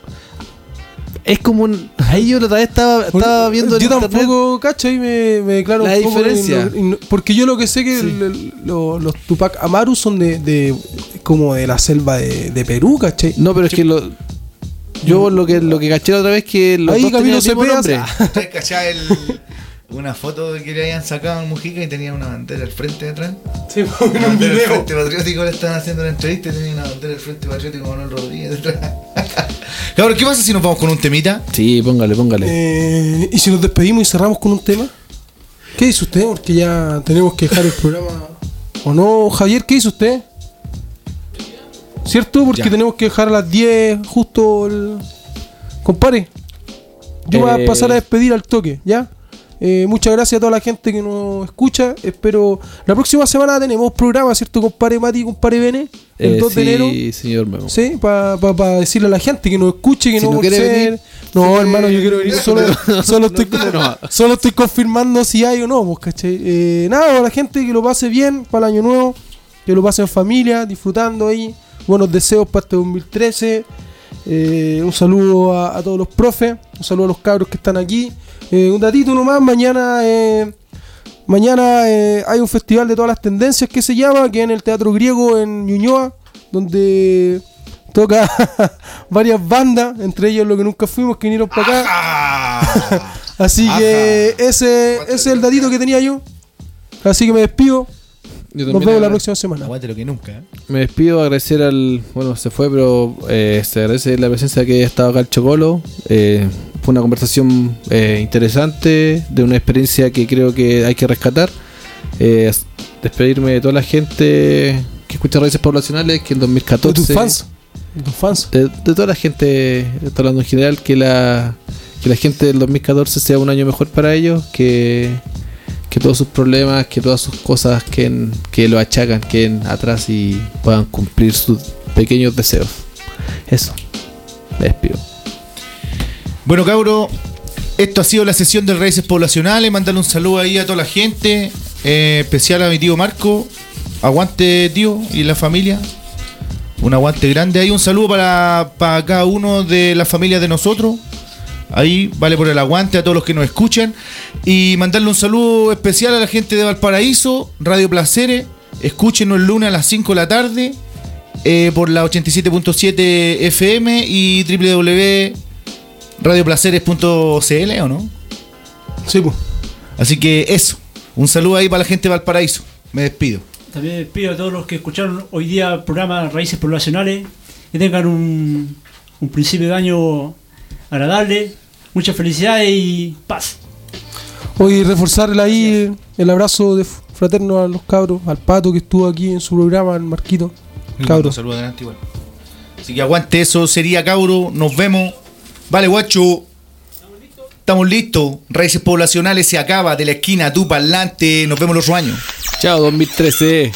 Es como un. Ahí yo la otra vez estaba, estaba viendo en Yo internet tampoco cacho y me, me declaro la un poco diferencia. en lo- en- porque yo lo que sé que Sí. el- el- lo- los Tupac Amaru son de, de como de la selva de, de Perú, ¿cachai? No, pero es que lo. Yo lo que lo que caché la otra vez que los Ahí dos tenían Camilo el mismo Cepeda nombre. ¿Ustedes cachai el, una foto que le habían sacado en Mujica y tenía una bandera al frente de atrás? Sí, Una bandera del Frente Patriótico, le estaban haciendo la entrevista y tenía una bandera del Frente Patriótico con Manuel Rodríguez detrás. Cabrón, ¿qué pasa si nos vamos con un temita? Sí, póngale, póngale. Eh, y si nos despedimos y cerramos con un tema, ¿qué dice usted? Porque ya tenemos que dejar el programa. ¿O no, Javier? ¿Qué dice usted? ¿Cierto? Porque Ya. tenemos que dejar a las diez justo el... Compare, yo voy Eh. a pasar a despedir al toque, ¿ya? Eh, muchas gracias a toda la gente que nos escucha. Espero... La próxima semana tenemos programa, ¿cierto? Compare Mati y compare Bene. El Eh, dos de sí, enero. señor Memo. Sí, para pa, pa decirle a la gente que nos escuche, que Si no, no por quiere ser- venir, No, sí, hermano, yo quiero venir. Solo, solo, estoy, no, no. solo estoy confirmando si hay o no, pues, ¿cachai? Eh, nada, a la gente que lo pase bien para el año nuevo, que lo pase en familia, disfrutando ahí. Buenos deseos para este dos mil trece. Eh, un saludo a, a todos los profes, un saludo a los cabros que están aquí. Eh, un datito nomás, mañana eh, mañana eh, hay un festival de todas las tendencias que se llama, que es en el Teatro Griego en Ñuñoa, donde toca varias bandas, entre ellos Lo que nunca fuimos, que vinieron para acá. ¡Ajá! Así Ajá. que ese, ese es el datito que tenía yo. Así que me despido. Yo Nos también vemos la agra- próxima semana. Aguante lo que nunca, ¿eh? Me despido, agradecer al. Bueno, se fue, pero eh, se agradece la presencia de que haya estado acá el Chocolo. Eh, fue una conversación eh, interesante, de una experiencia que creo que hay que rescatar. Eh, despedirme de toda la gente que escucha Raíces Poblacionales, que en dos mil De catorce. tus fans. De tus fans. De, de toda la gente, estoy hablando en general, que la, que la gente del dos mil catorce sea un año mejor para ellos, que, que todos sus problemas, que todas sus cosas queden, que lo achacan, queden atrás y puedan cumplir sus pequeños deseos. Eso, me despido. Bueno, cabro, esto ha sido la sesión de Raíces Poblacionales. Mándale un saludo ahí a toda la gente, eh, especial a mi tío Marco. Aguante, tío, y la familia. Un aguante grande ahí. Un saludo para, para cada uno de las familias de nosotros. Ahí, vale por el aguante a todos los que nos escuchan. Y mandarle un saludo especial a la gente de Valparaíso, Radio Placeres. Escúchenos el lunes a las cinco de la tarde eh, por la ochenta y siete punto siete F M y doble u doble u doble u punto radio placeres punto c l, ¿o no? Sí, pues. Así que eso. Un saludo ahí para la gente de Valparaíso. Me despido. También pido a todos los que escucharon hoy día el programa Raíces Poblacionales que tengan un, un principio de año agradable, mucha felicidad y paz. Hoy reforzarle ahí el abrazo de fraterno a los cabros, al Pato que estuvo aquí en su programa, al Marquito. Un Cabros. saludo adelante igual. Así que aguante eso, sería cabro. Nos vemos. Vale, guacho. Estamos listos. Raíces Poblacionales se acaba de la esquina, tú para adelante. Nos vemos los otros años. Chao, dos mil trece.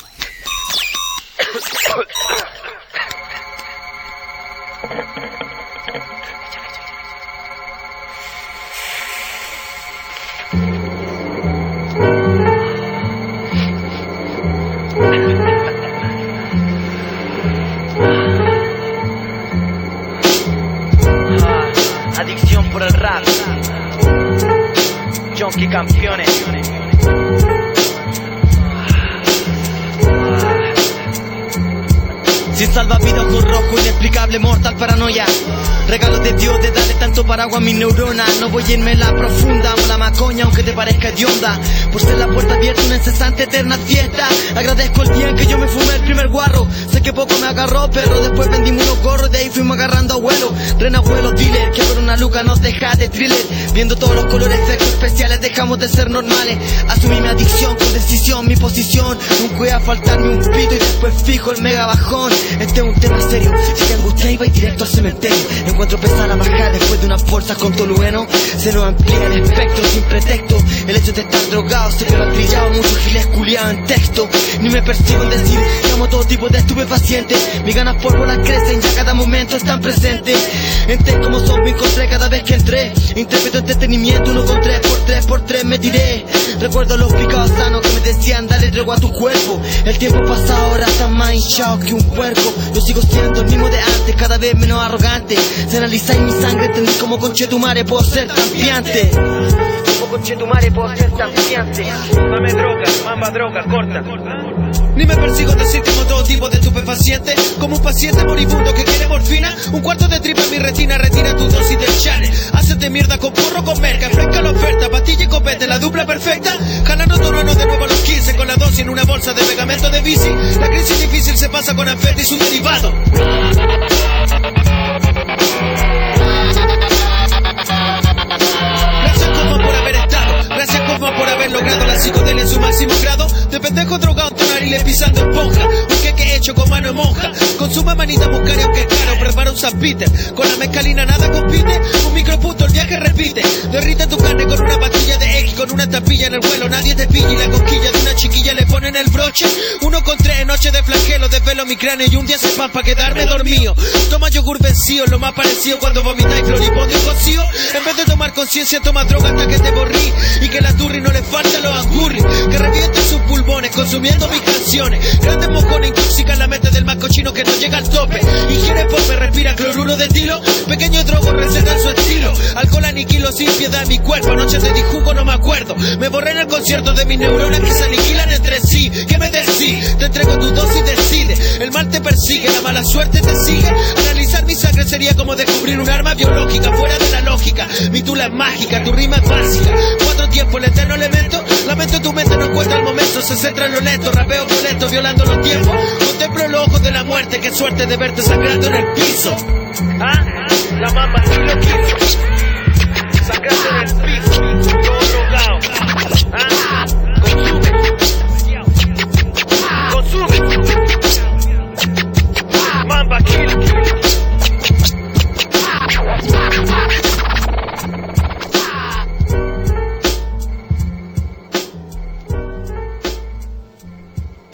campeón, que campeones. Sin salvavidas, ojo rojo, inexplicable, mortal paranoia. Regalo de Dios de darle tanto paraguas a mis neuronas. No voy a irme en la profunda, amo la macoña aunque te parezca hedionda. Por ser la puerta abierta, una incesante eterna fiesta. Agradezco el día en que yo me fumé el primer guarro. Sé que poco me agarró, pero después vendimos unos gorros. De ahí fuimos agarrando abuelo, renabuelo, dealer. Que por una luca nos deja de thriller. Viendo todos los colores, efectos especiales, dejamos de ser normales. Asumí mi adicción con decisión, mi posición. Nunca voy a faltarme un pito y después fijo el mega bajón. Este es un tema serio, si te angustia iba y directo al cementerio. Encuentro pesada la majada después de unas bolsas con tolueno. Se nos amplía el espectro sin pretexto. El hecho de estar drogado se me lo han trillado muchos giles culiados en texto. Ni me persigo en decir que amo todo tipo de estupefacientes. Mis ganas por bolas crecen, ya cada momento están presentes. Entré como zombie, encontré cada vez que entré. Interpreto entretenimiento, uno con tres, por tres, por tres me tiré. Recuerdo los picados sanos que me decían dale tregua a tu cuerpo. El tiempo pasa ahora, está más hinchado que un puerco. Yo sigo siendo el mismo de antes, cada vez menos arrogante. Si analizáis mi sangre, entendí como conchetumare puedo ser tan piante. Como conchetumare puedo ser tan piante. Mame droga, mamba droga, corta. Ni me persigo decir que como todo tipo de estupefaciente. Como un paciente moribundo que quiere morfina. Un cuarto de tripa en mi retina, retira tu dosis del channel. Hacete mierda con porro, con merca, fresca la oferta. Pastilla y copete, la dupla perfecta. Jalando toruanos de nuevo a los quince. Con la dosis en una bolsa de pegamento de bici. La crisis difícil se pasa con anfeta y su derivado. Gracias como por haber estado, gracias como por haber logrado la psicodelia en su máximo grado. De pendejo drogado, tonariles pisando esponja. Un queque hecho con mano de monja. Consuma manita muscaria aunque es caro. Prepara un San Peter, con la mezcalina nada compite. Un micropunto, el viaje repite. Derrite tu carne con una pastilla de X. Con una tapilla en el vuelo, nadie te pilla. Y la cosquilla de una chiquilla le ponen el broche. Uno con tres, noche de flagelo. Desvelo mi cráneo y un día se pan pa' quedarme dormido. Toma yogur vencido, lo más parecido cuando vomitáis floripondio y cocido. En vez de tomar conciencia, toma droga hasta que te borrí. Y que la turri no le falta los angurri. Que revienten sus pulmones consumiendo mis canciones. Grandes mojones intoxican la mente del más cochino que no llega al tope. Ingiere pope, respira cloruro de tilo. Pequeño drogo receta en su estilo. Alcohol aniquilo sin piedad mi cuerpo. Anoche te di jugo, no me acuerdo. Me borré en el concierto de mis neuronas que se aniquilan entre sí. Que me decí, te entrego tu dosis, decide. El mal te persigue, la mala suerte te sigue. Analizar mi sangre sería como descubrir un arma biológica fuera de la lógica. Mi tula es mágica, tu rima es básica. Cuatro tiempos, el eterno elemento. Lamento tu mente no encuentra el momento. Se centra en lo lento, rapeo violento, violando los tiempos. Contemplo los ojos de la muerte, qué suerte de verte sangrando en el piso. ¿Ah? La mamba sí lo quiso. Sangrando en el piso, todo drogado. ¿Ah? Consume. Consume. Mamba kill.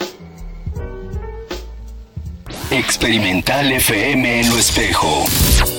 Experimental F M en Lo Espejo.